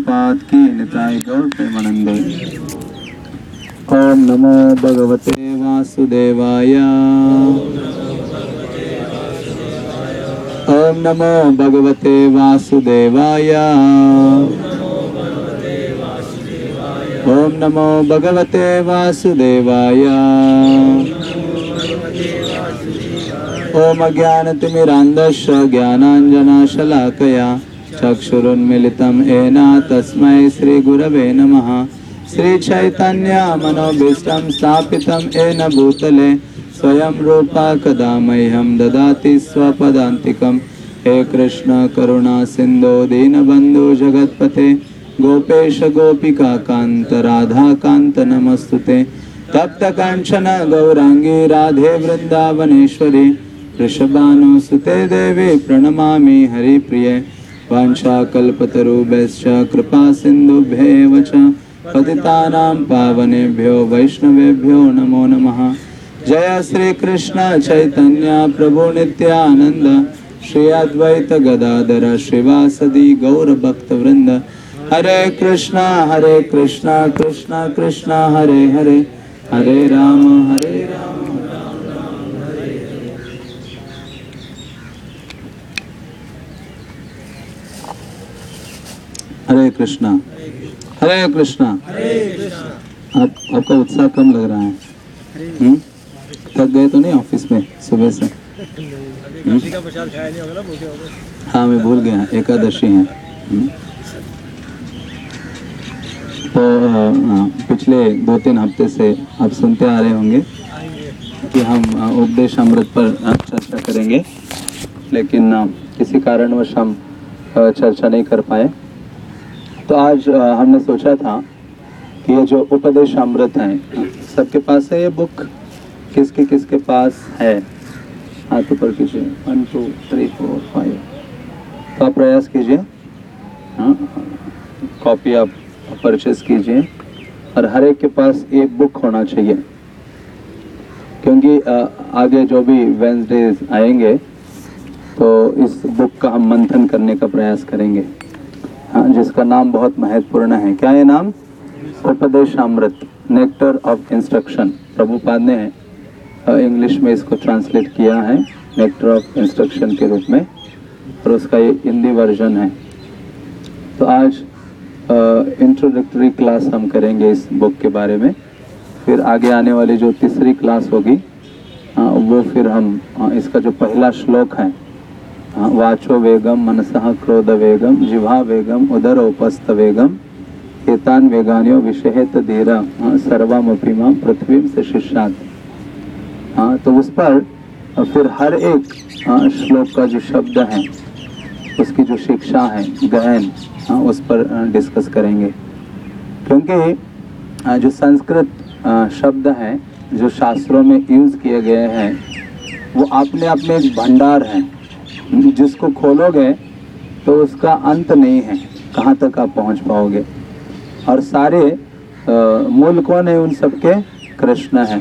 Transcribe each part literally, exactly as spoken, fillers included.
प्रभुपाद की निताय गौर प्रेमानंदे। ओम नमो भगवते वासुदेवाय। ओम नमो भगवते वासुदेवाय। ओम नमो भगवते वासुदेवाय। ओम अज्ञानतिमिरान्धस्य ज्ञानाञ्जनशलाकया चक्षुरुन्मीलितं येन तस्मै श्रीगुरवे नमः। श्रीचैतन्य मनोभीष्टं स्थापितं येन भूतले स्वयं रूपा कदा मह्यं ददाति स्वपदान्तिकं। हे कृष्ण करुणा सिन्धो दीनबन्धु जगत्पते गोपेश गोपिका कांत राधा कांत नमस्तुते। तप्त कांचन गौरांगी राधे वृंदावनेश्वरी वृषभानुसुते देवी प्रणमामि हरिप्रिये। वाञ्छाकल्पतरुभ्यश्च कृपा सिन्धुभ्येव च पतितानां पावनेभ्यो वैष्णवेभ्यो नमो नमः। जय श्री कृष्ण चैतन्य प्रभु नित्यानंद श्री अद्वैत गदाधर श्रीवासदि गौर भक्त वृंद। हरे कृष्णा हरे कृष्णा कृष्णा कृष्णा हरे हरे हरे राम हरे राम राम राम हरे हरे। हरे कृष्णा हरे कृष्णा। आप आपका उत्साह कम लग रहा है। हम्म थक गए तो नहीं ऑफिस में सुबह से? हाँ मैं भूल गया, एकादशी है। तो पिछले दो तीन हफ्ते से आप सुनते आ रहे होंगे कि हम उपदेश अमृत पर चर्चा करेंगे, लेकिन किसी कारणवश हम चर्चा नहीं कर पाए। तो आज हमने सोचा था कि ये जो उपदेश अमृत है सबके पास है ये बुक? किसके किसके पास है? हाथ ऊपर कीजिए। One two three four five. तो आप प्रयास कीजिए, हाँ कॉपी आप परचेज कीजिए और हर एक के पास एक बुक होना चाहिए, क्योंकि आगे जो भी वेंसडेज आएंगे तो इस बुक का हम मंथन करने का प्रयास करेंगे, हाँ, जिसका नाम बहुत महत्वपूर्ण है। क्या है नाम? Upadeshamrita, nectar of instruction. Prabhupada ने इंग्लिश में इसको ट्रांसलेट किया है नेक्टर ऑफ इंस्ट्रक्शन के रूप में, और उसका ये हिंदी वर्जन है। तो आज इंट्रोडक्टरी क्लास हम करेंगे इस बुक के बारे में। फिर आगे आने वाली जो तीसरी क्लास होगी आ, वो फिर हम आ, इसका जो पहला श्लोक है, आ, वाचो वेगम मनसः क्रोध वेगम जिह्वा वेगम उदर उपस्थ वेगम एतान वेगान्यो विषहेत धीरा सर्वमपि मां पृथ्वीं से शिष्यात्। हाँ, तो उस पर फिर हर एक श्लोक का जो शब्द है उसकी जो शिक्षा है गहन, हाँ, उस पर डिस्कस करेंगे। क्योंकि जो संस्कृत शब्द हैं जो शास्त्रों में यूज़ किए गए हैं वो अपने आप में एक भंडार है, जिसको खोलोगे तो उसका अंत नहीं है, कहाँ तक आप पहुँच पाओगे। और सारे मूल कौन है उन सबके? कृष्ण है।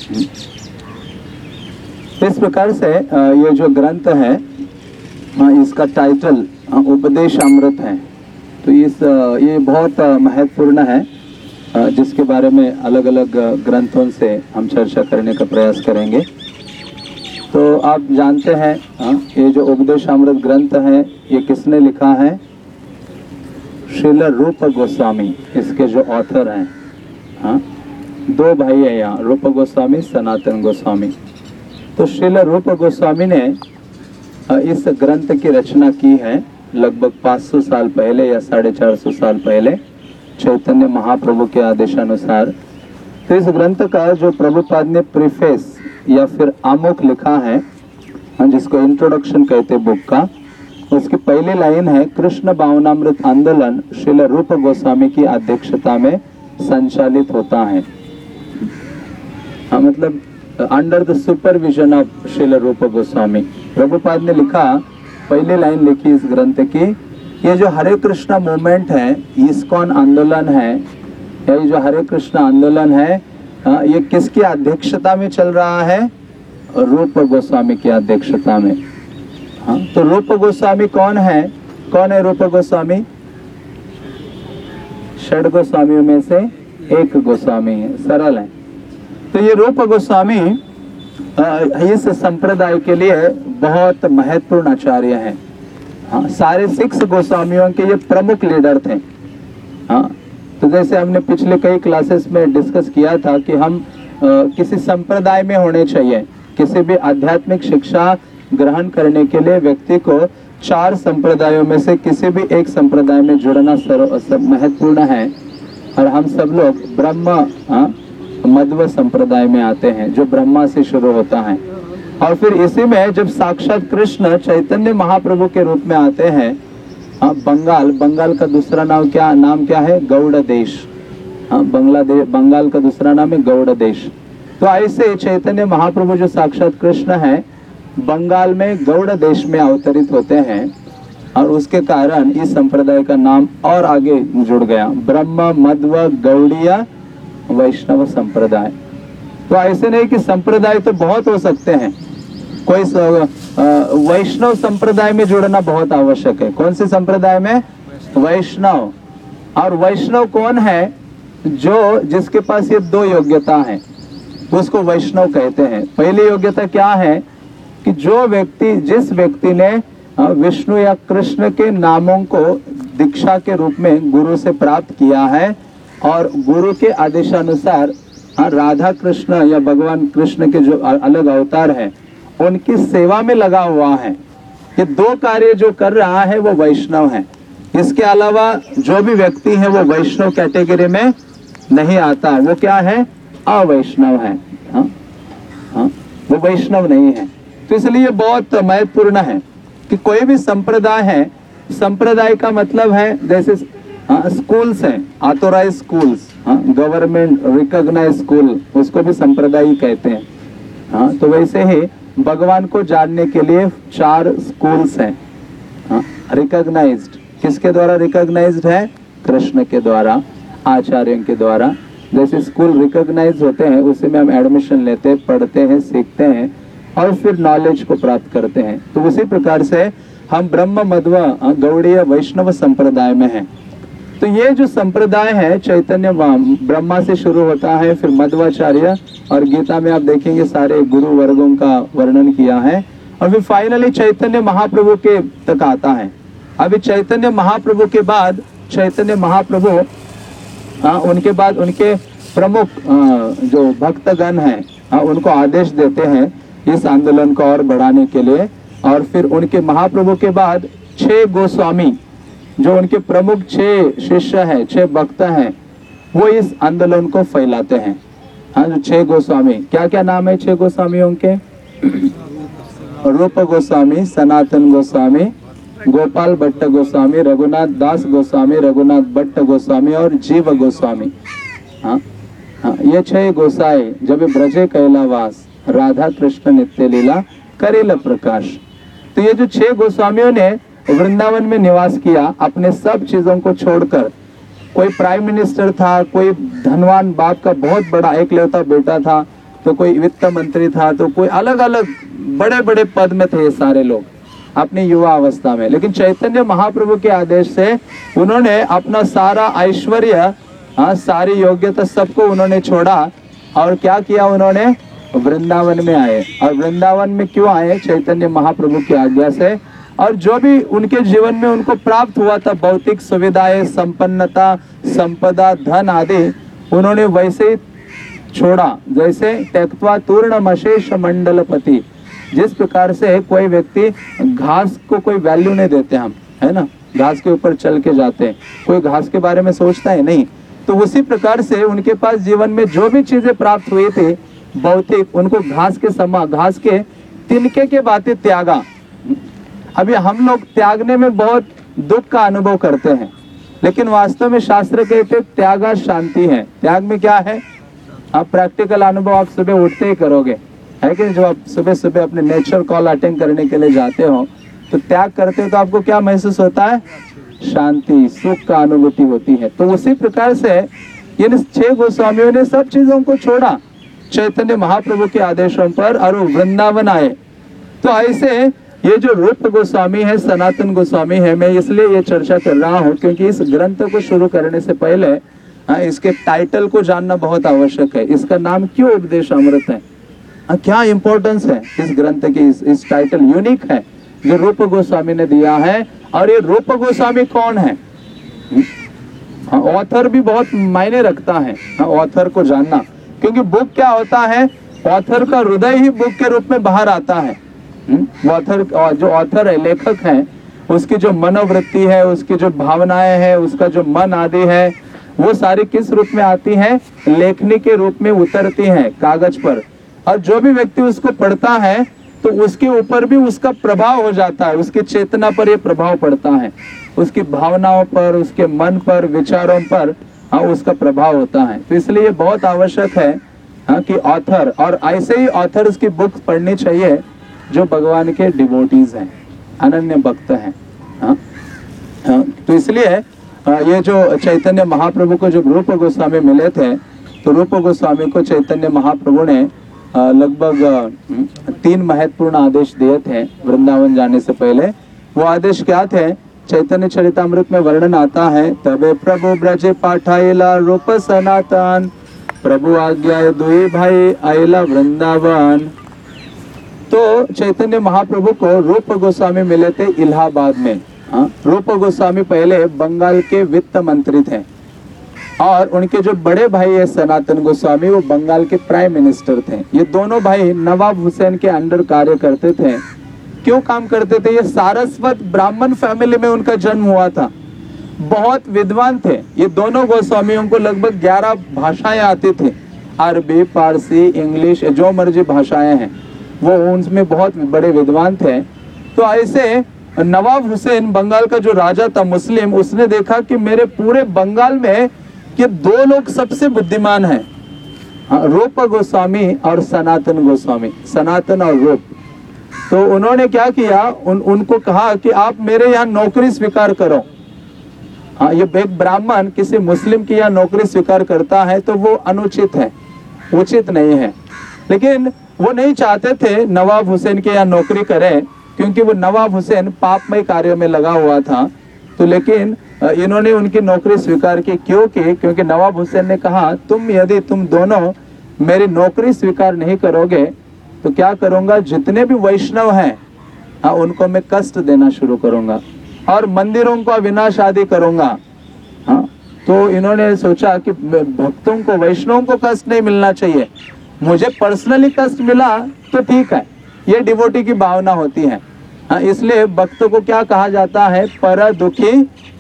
इस प्रकार से ये जो ग्रंथ है इसका टाइटल उपदेश अमृत है। तो इस ये बहुत महत्वपूर्ण है, जिसके बारे में अलग अलग ग्रंथों से हम चर्चा करने का प्रयास करेंगे। तो आप जानते हैं ये जो उपदेश अमृत ग्रंथ है ये किसने लिखा है? श्रील रूप गोस्वामी इसके जो ऑथर हैं। हाँ, दो भाई हैं यहाँ, रूप गोस्वामी, सनातन गोस्वामी। तो श्रील रूप गोस्वामी ने इस ग्रंथ की रचना की है लगभग पाँच सौ साल पहले या साढ़े चार सौ साल पहले, चैतन्य महाप्रभु के आदेशानुसार। तो इस ग्रंथ का जो प्रभुपाद ने प्रीफेस या फिर आमुख लिखा है, जिसको इंट्रोडक्शन कहते बुक का, उसकी पहली लाइन है कृष्ण भावनामृत आंदोलन श्रील रूप गोस्वामी की अध्यक्षता में संचालित होता है। हाँ, मतलब under the supervision of Srila Rupa Goswami. Prabhupada ने लिखा, पहली लाइन लिखी इस ग्रंथ की, ये जो हरे कृष्णा मूवमेंट है, इस्कॉन आंदोलन है, या ये जो हरे कृष्णा आंदोलन है, ये किसकी अध्यक्षता में चल रहा है? रूप गोस्वामी की अध्यक्षता में। हाँ, तो रूप गोस्वामी कौन है? कौन है रूप गोस्वामी? षड गोस्वामियों में से एक गोस्वामी है, सरल है। तो ये रूप गोस्वामी इस संप्रदाय के लिए बहुत महत्वपूर्ण आचार्य हैं। हाँ, सारे सिक्स गोस्वामियों के ये प्रमुख लीडर थे। हाँ, तो जैसे हमने पिछले कई क्लासेस में डिस्कस किया था कि हम आ, किसी संप्रदाय में होने चाहिए। किसी भी आध्यात्मिक शिक्षा ग्रहण करने के लिए व्यक्ति को चार संप्रदायों में से किसी भी एक संप्रदाय में जुड़ना महत्वपूर्ण है। और हम सब लोग ब्रह्म मध्व संप्रदाय में आते हैं, जो ब्रह्मा से शुरू होता है। और फिर इसी में जब साक्षात कृष्ण चैतन्य महाप्रभु के रूप में आते हैं, हाँ, बंगाल बंगाल का दूसरा नाम क्या नाम क्या है? गौड़ देश। हाँ, बांग्लादेश बंगाल का दूसरा नाम है गौड़ देश। तो ऐसे चैतन्य महाप्रभु जो साक्षात कृष्ण है, बंगाल में गौड़ देश में अवतरित होते हैं। और उसके कारण इस संप्रदाय का नाम और आगे जुड़ गया, ब्रह्म मध्व गौड़ीय वैष्णव संप्रदाय। तो ऐसे नहीं कि संप्रदाय तो बहुत हो सकते हैं, कोई वैष्णव संप्रदाय में जुड़ना बहुत आवश्यक है। कौन से संप्रदाय में? वैष्णव। और वैष्णव कौन है? जो जिसके पास ये दो योग्यता है, उसको वैष्णव कहते हैं। पहली योग्यता क्या है कि जो व्यक्ति जिस व्यक्ति ने विष्णु या कृष्ण के नामों को दीक्षा के रूप में गुरु से प्राप्त किया है और गुरु के आदेशानुसार राधा कृष्ण या भगवान कृष्ण के जो अलग अवतार है उनकी सेवा में लगा हुआ है, ये दो कार्य जो कर रहा है वो वैष्णव है। इसके अलावा जो भी व्यक्ति है वो वैष्णव कैटेगरी में नहीं आता, वो क्या है? अवैष्णव है। हाँ? हाँ? वो वैष्णव नहीं है। तो इसलिए बहुत महत्वपूर्ण है कि कोई भी संप्रदाय है, संप्रदाय का मतलब है जैसे स्कूल्स हैं, authorize schools, government recognize school, उसको भी संप्रदाय ही कहते हैं। हाँ, तो वैसे ही भगवान को जानने के लिए चार स्कूल्स हैं, रिकॉग्नाइज्ड। किसके द्वारा रिकॉग्नाइज्ड है? कृष्ण के द्वारा, आचार्यों के द्वारा। जैसे स्कूल रिकॉग्नाइज होते हैं उसी में हम एडमिशन लेते हैं, पढ़ते हैं, सीखते हैं और फिर नॉलेज को प्राप्त करते हैं। तो उसी प्रकार से हम ब्रह्म मध्व गौड़ीय वैष्णव संप्रदाय में हैं। तो ये जो संप्रदाय है चैतन्य ब्रह्मा से शुरू होता है, फिर मध्वाचार्य, और गीता में आप देखेंगे सारे गुरु वर्गों का वर्णन किया है, और फिर फाइनली चैतन्य महाप्रभु के तक आता है। अभी चैतन्य महाप्रभु के बाद चैतन्य महाप्रभु आ, उनके बाद उनके प्रमुख आ, जो भक्तगण हैं आ, उनको आदेश देते हैं इस आंदोलन को और बढ़ाने के लिए। और फिर उनके महाप्रभु के बाद छह गोस्वामी जो उनके प्रमुख छह शिष्य हैं, छह भक्त हैं, वो इस आंदोलन को फैलाते हैं। हाँ, जो छह गोस्वामी, क्या क्या नाम है छह गोस्वामियों के? रूप गोस्वामी, सनातन गोस्वामी, गोपाल भट्ट गोस्वामी, रघुनाथ दास गोस्वामी, रघुनाथ भट्ट गोस्वामी और जीव गोस्वामी। हाँ हाँ, ये छह गोसाई जब ब्रजे कैलावास राधा कृष्ण नित्य लीला करेला प्रकाश। तो ये जो छह गोस्वामियों ने वृंदावन में निवास किया, अपने सब चीजों को छोड़कर। कोई प्राइम मिनिस्टर था, कोई धनवान बाप का बहुत बड़ा एकलौता बेटा था, तो कोई वित्त मंत्री था, तो कोई अलग अलग बड़े बड़े पद में थे ये सारे लोग अपनी युवा अवस्था में। लेकिन चैतन्य महाप्रभु के आदेश से उन्होंने अपना सारा ऐश्वर्य, हाँ, सारी योग्यता सबको उन्होंने छोड़ा और क्या किया? उन्होंने वृंदावन में आए। और वृंदावन में क्यों आए? चैतन्य महाप्रभु की आज्ञा से। और जो भी उनके जीवन में उनको प्राप्त हुआ था, भौतिक सुविधाएं, संपन्नता, संपदा, धन आदि, उन्होंने वैसे ही छोड़ा। जैसे त्यक्त्वा तूर्णमशेष मंडलपति, जिस प्रकार से कोई व्यक्ति घास को कोई वैल्यू नहीं देते हम, है ना, घास के ऊपर चल के जाते हैं, कोई घास के बारे में सोचता है नहीं, तो उसी प्रकार से उनके पास जीवन में जो भी चीजें प्राप्त हुई थी भौतिक, उनको घास के समा, घास के तिनके के बातें त्यागा। अभी हम लोग त्यागने में बहुत दुख का अनुभव करते हैं, लेकिन वास्तव में शास्त्र कहते त्यागा शांति है। त्याग में क्या है? आप प्रैक्टिकल अनुभव आप सुबह उठते ही करोगे, है कि जब आप सुबह सुबह अपने नेचर कॉल अटेंड करने के लिए जाते हो तो त्याग करते हो तो आपको क्या महसूस होता है? शांति, सुख का अनुभूति होती है। तो उसी प्रकार से ये छह गोस्वामियों ने सब चीजों को छोड़ा चैतन्य महाप्रभु के आदेशों पर और वो वृंदावन आए। तो ऐसे ये जो रूप गोस्वामी है, सनातन गोस्वामी है, मैं इसलिए ये चर्चा कर रहा हूँ क्योंकि इस ग्रंथ को शुरू करने से पहले हाँ, इसके टाइटल को जानना बहुत आवश्यक है। इसका नाम क्यों उपदेश अमृत है, हाँ, क्या इंपॉर्टेंस है इस ग्रंथ की। इस, इस टाइटल यूनिक है जो रूप गोस्वामी ने दिया है। और ये रूप गोस्वामी कौन है, हाँ, ऑथर भी बहुत मायने रखता है, हाँ, ऑथर को जानना, क्योंकि बुक क्या होता है, ऑथर का हृदय ही बुक के रूप में बाहर आता है। ऑथर, जो ऑथर है, लेखक है, उसकी जो मनोवृत्ति है, उसकी जो भावनाएं है, उसका जो मन आदि है, वो सारी किस रूप में आती है, लेखनी के रूप में उतरती हैं कागज पर। और जो भी व्यक्ति उसको पढ़ता है तो उसके ऊपर भी उसका प्रभाव हो जाता है, उसकी चेतना पर ये प्रभाव पड़ता है, उसकी भावनाओं पर, उसके मन पर, विचारों पर, हाँ, उसका प्रभाव होता है। तो इसलिए ये बहुत आवश्यक है, हाँ, कि ऑथर, और ऐसे ही ऑथर्स की बुक्स पढ़नी चाहिए जो भगवान के डिवोटीज हैं, अनन्य भक्त हैं, हाँ, हाँ। तो इसलिए ये जो चैतन्य महाप्रभु को जब रूप गोस्वामी मिले थे, तो रूप गोस्वामी को चैतन्य महाप्रभु ने लगभग तीन महत्वपूर्ण आदेश दिए थे वृंदावन जाने से पहले। वो आदेश क्या थे, चैतन्य चरितामृत में वर्णन आता है, तबे प्रभु ब्रजे पाठाइला रूप सनातन, प्रभु आज्ञा दुई भाई आइला वृंदावन। तो चैतन्य महाप्रभु को रूप गोस्वामी मिले थे इलाहाबाद में। हाँ, रूप गोस्वामी पहले बंगाल के वित्त मंत्री थे और उनके जो बड़े भाई है सनातन गोस्वामी, वो बंगाल के प्राइम मिनिस्टर थे। ये दोनों भाई नवाब हुसैन के अंडर कार्य करते थे। क्यों काम करते थे, ये सारस्वत ब्राह्मण फैमिली में उनका जन्म हुआ था, बहुत विद्वान थे। ये दोनों गोस्वामियों को लगभग ग्यारह भाषाएं आती थी, अरबी, पारसी, इंग्लिश, जो मर्जी भाषाएं हैं, वो उनमें बहुत बड़े विद्वान थे। तो ऐसे नवाब हुसैन, बंगाल का जो राजा था मुस्लिम, उसने देखा कि मेरे पूरे बंगाल में ये दो लोग सबसे बुद्धिमान हैं, हाँ, रूप गोस्वामी और सनातन गोस्वामी, सनातन और रूप। तो उन्होंने क्या किया, उन उनको कहा कि आप मेरे यहाँ नौकरी स्वीकार करो। हाँ, ये एक ब्राह्मण किसी मुस्लिम की यहाँ नौकरी स्वीकार करता है तो वो अनुचित है, उचित नहीं है। लेकिन वो नहीं चाहते थे नवाब हुसैन के यहाँ नौकरी करें, क्योंकि वो नवाब हुसैन पापमय कार्यों में लगा हुआ था। तो लेकिन इन्होंने उनकी नौकरी स्वीकार की। क्यों की? क्योंकि नवाब हुसैन ने कहा, तुम यदि तुम दोनों मेरी नौकरी स्वीकार नहीं करोगे तो क्या करूंगा, जितने भी वैष्णव हैं, हाँ, उनको मैं कष्ट देना शुरू करूंगा और मंदिरों का विनाश आदि करूंगा। हाँ, तो इन्होंने सोचा कि भक्तों को, वैष्णवों को कष्ट नहीं मिलना चाहिए, मुझे पर्सनली कष्ट मिला तो ठीक है, ये डिवोटी की भावना होती है। हाँ, इसलिए भक्तों को क्या कहा जाता है, पर दुखी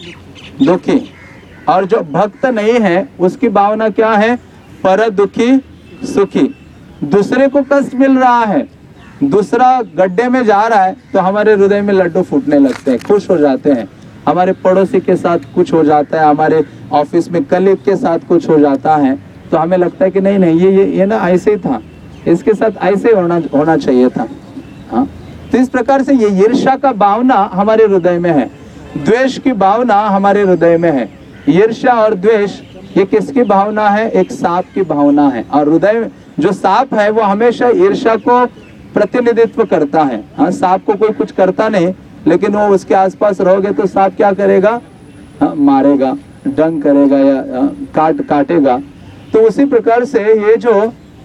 दुखी। और जो भक्त नहीं है उसकी भावना क्या है, पर दुखी सुखी। दूसरे को कष्ट मिल रहा है, दूसरा गड्ढे में जा रहा है तो हमारे हृदय में लड्डू फूटने लगते हैं, खुश हो जाते हैं। हमारे पड़ोसी के साथ कुछ हो जाता है, हमारे ऑफिस में कलीग के साथ कुछ हो जाता है, तो हमें लगता है कि नहीं नहीं ये ये ये ना ऐसे ही था, इसके साथ ऐसे होना होना चाहिए था। हाँ, तो इस प्रकार से ये ईर्ष्या का भावना हमारे हृदय में है, द्वेष की भावना हमारे हृदय में है। ईर्ष्या और द्वेष ये किसकी भावना है, एक सांप की भावना है। और हृदय जो सांप है वो हमेशा ईर्ष्या को प्रतिनिधित्व करता है। हाँ, सांप को कोई कुछ करता नहीं, लेकिन वो उसके आसपास रहोगे तो सांप क्या करेगा, हाँ, मारेगा, डंग करेगा या काट काटेगा। तो उसी प्रकार से ये जो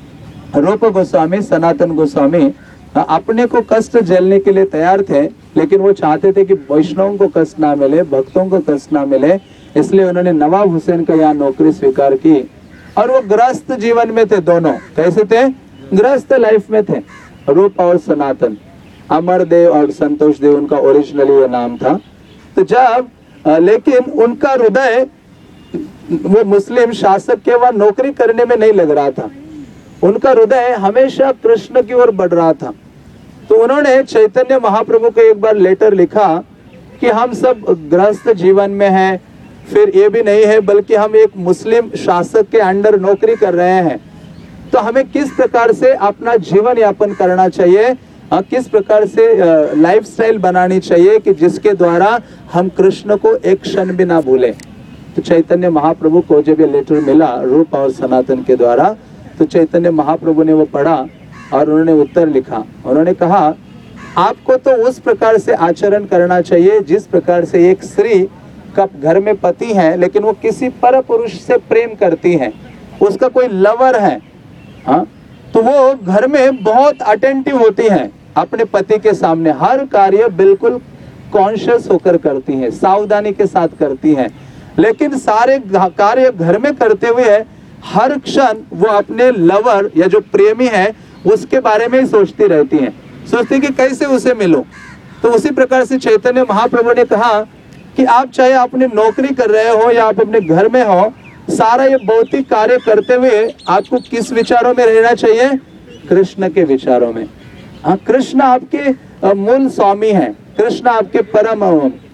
रूप गोस्वामी, सनातन गोस्वामी अपने को कष्ट झेलने के लिए तैयार थे, लेकिन वो चाहते थे कि वैष्णवों को कष्ट ना मिले, भक्तों को कष्ट ना मिले, इसलिए उन्होंने नवाब हुसैन का यहाँ नौकरी स्वीकार की। और वो ग्रस्त जीवन में थे, दोनों कैसे थे, ग्रस्त लाइफ में थे, रूप और सनातन। अमरदेव और संतोष देव उनका ओरिजिनली ये नाम था। तो जब लेकिन उनका हृदय वो मुस्लिम शासक के वहां नौकरी करने में नहीं लग रहा था, उनका हृदय हमेशा कृष्ण की ओर बढ़ रहा था। तो उन्होंने चैतन्य महाप्रभु को एक बार लेटर लिखा कि हम सब गृहस्थ जीवन में हैं, फिर ये भी नहीं है बल्कि हम एक मुस्लिम शासक के अंडर नौकरी कर रहे हैं, तो हमें किस प्रकार से अपना जीवन यापन करना चाहिए, किस प्रकार से लाइफस्टाइल बनानी चाहिए कि जिसके द्वारा हम कृष्ण को एक क्षण भी ना भूले। तो चैतन्य महाप्रभु को जब ये लेटर मिला रूप और सनातन के द्वारा, तो चैतन्य महाप्रभु ने वो पढ़ा और उन्होंने उत्तर लिखा। उन्होंने कहा आपको तो उस प्रकार से आचरण करना चाहिए जिस प्रकार से एक स्त्री का घर में पति है लेकिन वो किसी पर पुरुष से प्रेम करती है, उसका कोई लवर है, हाँ, तो वो घर में बहुत अटेंटिव होती है अपने पति के सामने, हर कार्य बिल्कुल कॉन्शियस होकर करती है, सावधानी के साथ करती है। लेकिन सारे कार्य घर में करते हुए हर क्षण वो अपने लवर या जो प्रेमी है उसके बारे में ही सोचती रहती है, सोचती कि कैसे उसे मिलो। तो उसी प्रकार से चैतन्य महाप्रभु ने कहा कि आप चाहे अपनी नौकरी कर रहे हो या आप अपने घर में हो, सारा ये भौतिक कार्य करते हुए आपको किस विचारों में रहना चाहिए? कृष्ण के विचारों में। हाँ, कृष्ण आपके मूल स्वामी हैं, कृष्ण आपके परम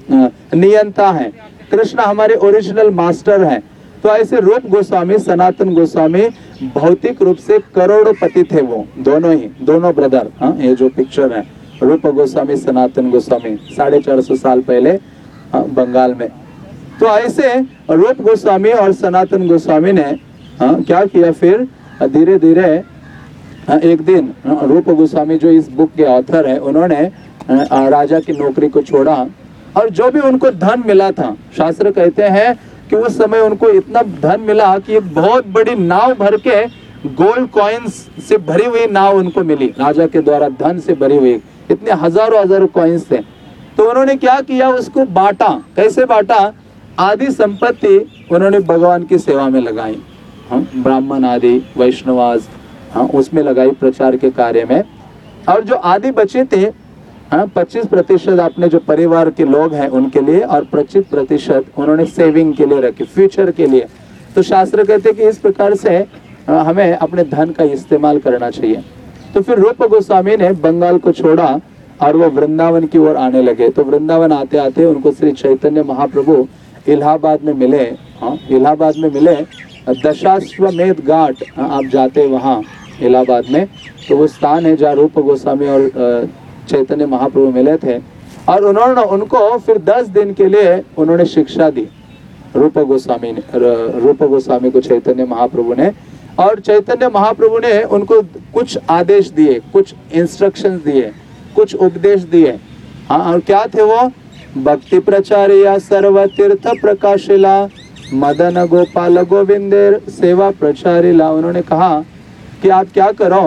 नियंता हैं, कृष्ण हमारे ओरिजिनल मास्टर हैं। तो ऐसे रूप गोस्वामी, सनातन गोस्वामी भौतिक रूप से करोड़पति थे, वो दोनों ही, दोनों ब्रदर। हाँ, ये जो पिक्चर है रूप गोस्वामी, सनातन गोस्वामी, साढ़े चार सौ साल पहले हाँ, बंगाल में। तो ऐसे रूप गोस्वामी और सनातन गोस्वामी ने हाँ, क्या किया फिर धीरे धीरे एक दिन रूप गोस्वामी जो इस बुक के ऑथर है, उन्होंने राजा की नौकरी को छोड़ा और जो भी उनको धन मिला था, शास्त्र कहते हैं कि उस समय उनको इतना धन मिला कि एक बहुत बड़ी नाव भर के गोल्ड कॉइन्स से भरी हुई नाव उनको मिली, राजा के द्वारा धन से भरी हुई, इतने हजारों हजारों कॉइन्स थे। तो उन्होंने क्या किया, उसको बांटा। कैसे बांटा? आदि संपत्ति उन्होंने भगवान की सेवा में लगाई, हाँ, ब्राह्मण आदि वैष्णवास, हाँ, उसमें लगाई प्रचार के कार्य में। और जो आदि बचे थे, हाँ, पच्चीस प्रतिशत अपने जो परिवार के लोग हैं उनके लिए और पच्चीस प्रतिशत उन्होंने सेविंग के लिए रखी, फ्यूचर के लिए। तो शास्त्र कहते हैं कि इस प्रकार से हमें अपने धन का इस्तेमाल करना चाहिए। तो फिर रूप गोस्वामी ने बंगाल को छोड़ा और वो वृंदावन की ओर आने लगे। तो वृंदावन आते आते उनको श्री चैतन्य महाप्रभु इलाहाबाद में मिले। हाँ, इलाहाबाद में मिले, दशाश्वमेध घाट, हाँ, आप जाते वहाँ इलाहाबाद में, तो वो स्थान है जहाँ रूप गोस्वामी और चैतन्य महाप्रभु मिले थे। और उन्होंने उनको फिर दस दिन के लिए उन्होंने शिक्षा दी, रूप गोस्वामी ने, रूप गोस्वामी को चैतन्य महाप्रभु ने। और चैतन्य महाप्रभु ने उनको कुछ आदेश दिए, कुछ इंस्ट्रक्शंस दिए, कुछ उपदेश दिए। हाँ, और क्या थे वो? भक्ति प्रचार्य सर्व तीर्थ प्रकाशिला मदन गोपाल गोविंदेर सेवा प्रचारिला। उन्होंने कहा कि आप क्या करो,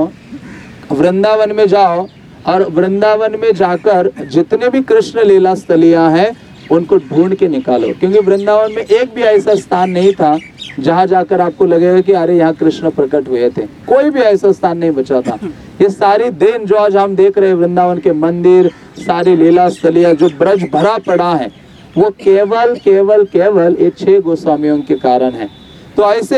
वृंदावन में जाओ और वृंदावन में जाकर जितने भी कृष्ण लीला स्थलियां हैं उनको ढूंढ के निकालो, क्योंकि वृंदावन में एक भी ऐसा स्थान नहीं था जहां जाकर आपको लगेगा कि अरे यहाँ कृष्ण प्रकट हुए थे। कोई भी ऐसा स्थान नहीं बचा था। ये सारी दिन जो आज हम देख रहे हैं, वृंदावन के मंदिर, सारी लीला स्थलियां जो ब्रज भरा पड़ा है, वो केवल केवल केवल ये छह गोस्वामियों के कारण है। तो ऐसे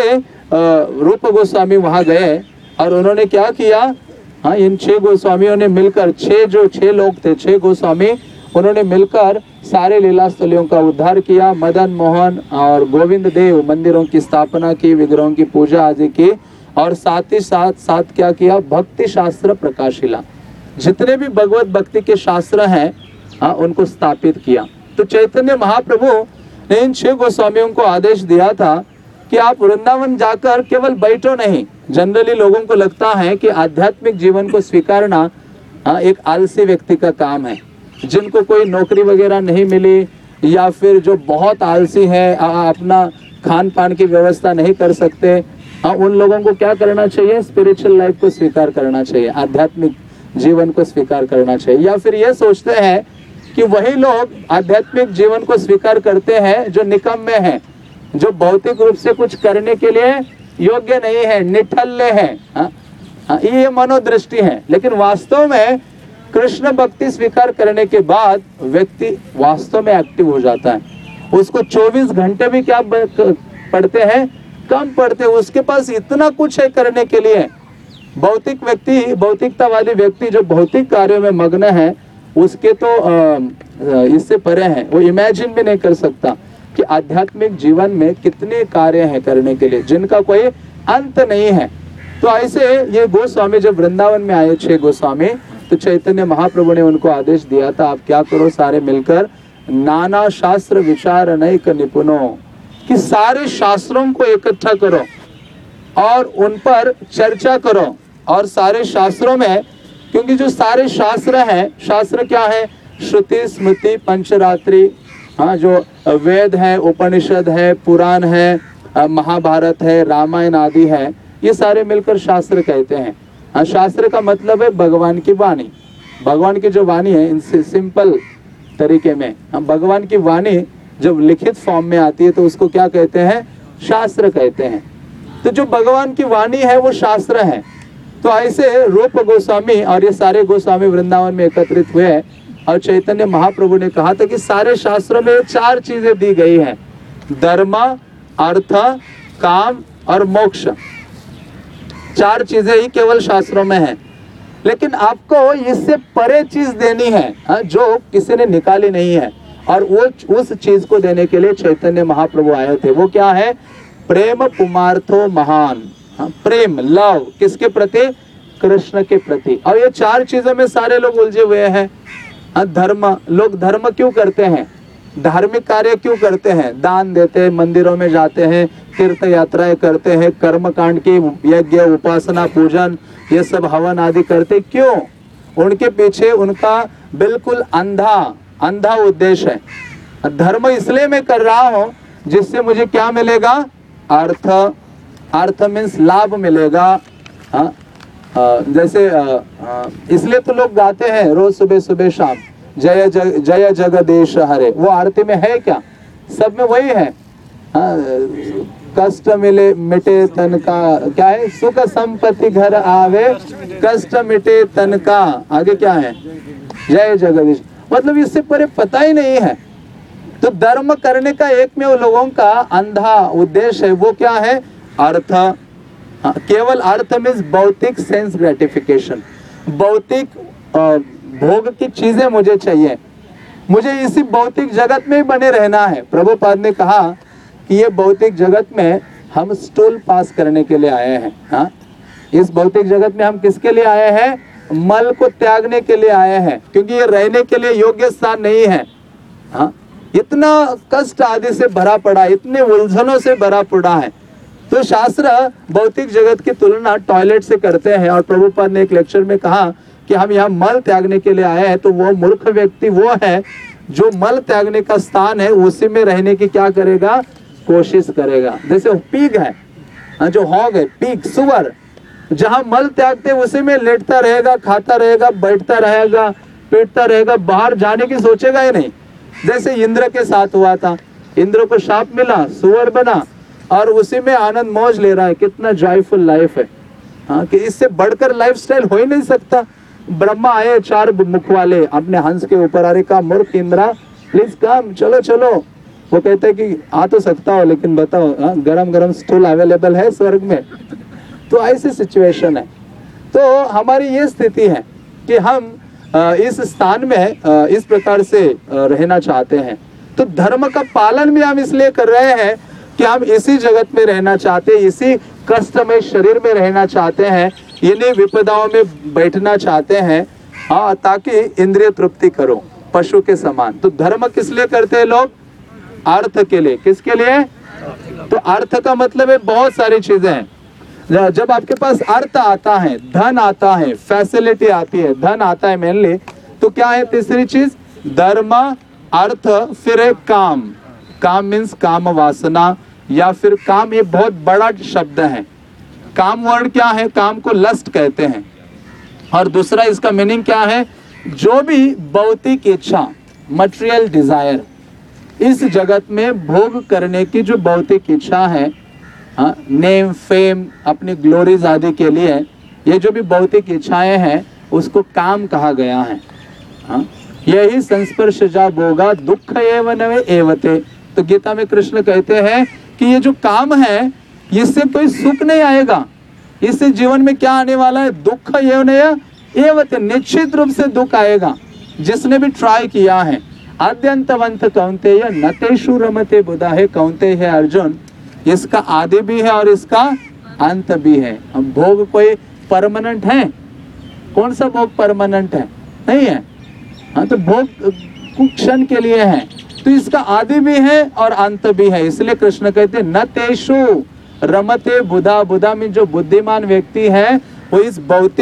रूप गोस्वामी वहां गए और उन्होंने क्या किया, हाँ, इन छह गोस्वामियों ने मिलकर, छह जो छह लोग थे, छह गोस्वामी, उन्होंने मिलकर सारे लीला स्थलियों का उद्धार किया। मदन मोहन और गोविंद देव मंदिरों की स्थापना की, विग्रहों की पूजा आदि की, और साथ ही साथ साथ क्या किया, भक्ति शास्त्र प्रकाशिला, जितने भी भगवत भक्ति के शास्त्र हैं, हाँ, उनको स्थापित किया। तो चैतन्य महाप्रभु ने इन छह गोस्वामियों को आदेश दिया था कि आप वृंदावन जाकर केवल बैठो नहीं। जनरली लोगों को लगता है कि आध्यात्मिक जीवन को स्वीकारना एक आलसी व्यक्ति का काम है, जिनको कोई नौकरी वगैरह नहीं मिली या फिर जो बहुत आलसी है, अपना खान पान की व्यवस्था नहीं कर सकते, उन लोगों को क्या करना चाहिए, स्पिरिचुअल लाइफ को स्वीकार करना चाहिए, आध्यात्मिक जीवन को स्वीकार करना चाहिए। या फिर ये सोचते हैं कि वही लोग आध्यात्मिक जीवन को स्वीकार करते हैं जो निकम्मे हैं, जो भौतिक रूप से कुछ करने के लिए योग्य नहीं है, निठल्ले हैं। हाँ, हाँ, ये मनोदृष्टि है। लेकिन वास्तव में कृष्ण भक्ति स्वीकार करने के बाद व्यक्ति वास्तव में एक्टिव हो जाता है। उसको चौबीस घंटे भी क्या पढ़ते हैं, कम पढ़ते हैं, उसके पास इतना कुछ है करने के लिए। भौतिक व्यक्ति, भौतिकतावादी व्यक्ति जो भौतिक कार्यों में मग्न है, उसके तो इससे परे है, वो इमेजिन भी नहीं कर सकता कि आध्यात्मिक जीवन में कितने कार्य हैं करने के लिए, जिनका कोई अंत नहीं है। तो ऐसे ये गोस्वामी जब वृंदावन में आए, छह गोस्वामी, तो चैतन्य महाप्रभु ने उनको आदेश दिया था, आप क्या करो, सारे मिलकर नाना शास्त्र विचार अनेक निपुणों, कि सारे शास्त्रों को इकट्ठा करो और उन पर चर्चा करो, और सारे शास्त्रों में क्योंकि जो सारे शास्त्र हैं, शास्त्र क्या है, श्रुति स्मृति पंचरात्रि, हाँ, जो वेद है, उपनिषद है, पुराण है, महाभारत है, रामायण आदि है, ये सारे मिलकर शास्त्र कहते हैं। हाँ, शास्त्र का मतलब है भगवान की वाणी। भगवान की जो वाणी है, इनसे सिंपल तरीके में, हम भगवान की वाणी जब लिखित फॉर्म में आती है तो उसको क्या कहते हैं, शास्त्र कहते हैं। तो जो भगवान की वाणी है वो शास्त्र है। तो ऐसे रूप गोस्वामी और ये सारे गोस्वामी वृंदावन में एकत्रित हुए और चैतन्य महाप्रभु ने कहा था कि सारे शास्त्रों में चार चीजें दी गई हैं, धर्म, अर्थ, काम और मोक्ष। चार चीजें ही केवल शास्त्रों में है, लेकिन आपको इससे परे चीज देनी है जो किसी ने निकाली नहीं है, और वो उस चीज को देने के लिए चैतन्य महाप्रभु आए थे। वो क्या है, प्रेम पुमार्थो महान। हाँ, प्रेम, लव, किसके प्रति, कृष्ण के प्रति। और ये चार चीजों में सारे लोग उलझे हुए हैं। हाँ, धर्म, लोग धर्म क्यों करते हैं, धार्मिक कार्य क्यों करते हैं, दान देते हैं, मंदिरों में जाते हैं, तीर्थ यात्राएं करते हैं, कर्म कांड की यज्ञ, उपासना, पूजन, ये सब हवन आदि करते क्यों, उनके पीछे उनका बिल्कुल अंधा अंधा उद्देश्य है। धर्म इसलिए मैं कर रहा हूं जिससे मुझे क्या मिलेगा, अर्थ। अर्थ मीन्स लाभ मिलेगा। हाँ, जैसे इसलिए तो लोग गाते हैं रोज सुबह सुबह शाम, जय जग जय जगदीश हरे। वो आरती में है क्या, सब में वही है। हाँ, कष्ट मिले मिटे तन का, क्या है, सुख संपत्ति घर आवे, कष्ट मिटे तन का, आगे क्या है, जय जगदीश। मतलब इससे परे पता ही नहीं है। तो धर्म करने का एक में वो लोगों का अंधा उद्देश्य है, वो क्या है, अर्थ। हाँ, केवल अर्थ मीन्स भौतिक सेंस ग्रेटिफिकेशन, भौतिक भोग की चीजें मुझे चाहिए, मुझे इसी भौतिक जगत में ही बने रहना है। प्रभुपाद ने कहा कि ये भौतिक जगत में हम स्टूल पास करने के लिए आए हैं। हाँ, इस भौतिक जगत में हम किसके लिए आए हैं, मल को त्यागने के लिए आए हैं, क्योंकि ये रहने के लिए योग्य स्थान नहीं है। हाँ, इतना कष्ट आदि से भरा पड़ा, इतने उलझनों से भरा पड़ा है। तो शास्त्र भौतिक जगत की तुलना टॉयलेट से करते हैं। और प्रभुपाद ने एक लेक्चर में कहा कि हम यहाँ मल त्यागने के लिए आए हैं, तो वो मूर्ख व्यक्ति वो है जो मल त्यागने का स्थान है उसी में रहने की क्या करेगा, कोशिश करेगा। जैसे पीग है, जो हॉग है, पीग, सुअर, जहां मल त्यागते उसी में लेटता रहेगा, खाता रहेगा, बैठता रहेगा, पीटता रहेगा, बाहर जाने की सोचेगा ही नहीं। जैसे इंद्र के साथ हुआ था, इंद्र को शाप मिला, सुअर बना और उसी में आनंद मौज ले रहा है। कितना जॉयफुल लाइफ है। हाँ, कि इससे बढ़कर लाइफस्टाइल हो ही नहीं सकता। ब्रह्मा आए चार मुख वाले अपने हंस के ऊपर, अरे का मूर्ख इंद्रा, प्लीज कम, चलो चलो। वो कहते हैं कि आ तो सकता हो लेकिन बताओ, गरम गरम स्टूल अवेलेबल है स्वर्ग में। तो ऐसी सिचुएशन है। तो हमारी ये स्थिति है कि हम इस स्थान में इस प्रकार से रहना चाहते हैं। तो धर्म का पालन भी हम इसलिए कर रहे हैं कि हम इसी जगत में रहना चाहते हैं, इसी कष्टमय शरीर में रहना चाहते हैं, इन्हीं विपदाओं में बैठना चाहते हैं। हाँ, ताकि इंद्रिय तृप्ति करो पशु के समान। तो धर्म किस लिए करते हैं लोग, अर्थ के लिए। किसके लिए, तो अर्थ का मतलब है बहुत सारी चीजें हैं। जब आपके पास अर्थ आता है, धन आता है, फैसिलिटी आती है, धन आता है मेनली, तो क्या है तीसरी चीज, धर्म, अर्थ, फिर है काम। काम मीन्स काम वासना, या फिर काम ये बहुत बड़ा शब्द है। काम वर्ड क्या है, काम को लस्ट कहते हैं। और दूसरा इसका मीनिंग क्या है, जो भी भौतिक इच्छा, मटेरियल डिजायर, इस जगत में भोग करने की जो भौतिक इच्छा है, हाँ, नेम, फेम, अपनी ग्लोरीज आदि के लिए ये जो भी भौतिक इच्छाएं हैं उसको काम कहा गया है। हाँ, यही संस्पर्शजा भोगा दुख एव नवे एवते। तो गीता में कृष्ण कहते हैं कि ये जो काम है इससे कोई सुख नहीं आएगा, इससे जीवन में क्या आने वाला है, दुख एव नया एवते, निश्चित रूप से दुख आएगा। जिसने भी ट्राई किया है, आद्यंतवंत कौन्तेय न तेषु रमते बुधा है, कौन्तेय है अर्जुन, इसका आदि भी है और इसका अंत भी है। अब भोग कोई परमानेंट है, कौन सा भोग परमानेंट है, नहीं है। हाँ, तो भोग कुछ क्षण के लिए है, तो इसका आदि भी है और अंत भी है। इसलिए कृष्ण कहते हैं न तेषु रमते बुधा। बुधा में जो बुद्धिमान व्यक्ति है वो इस भौतिक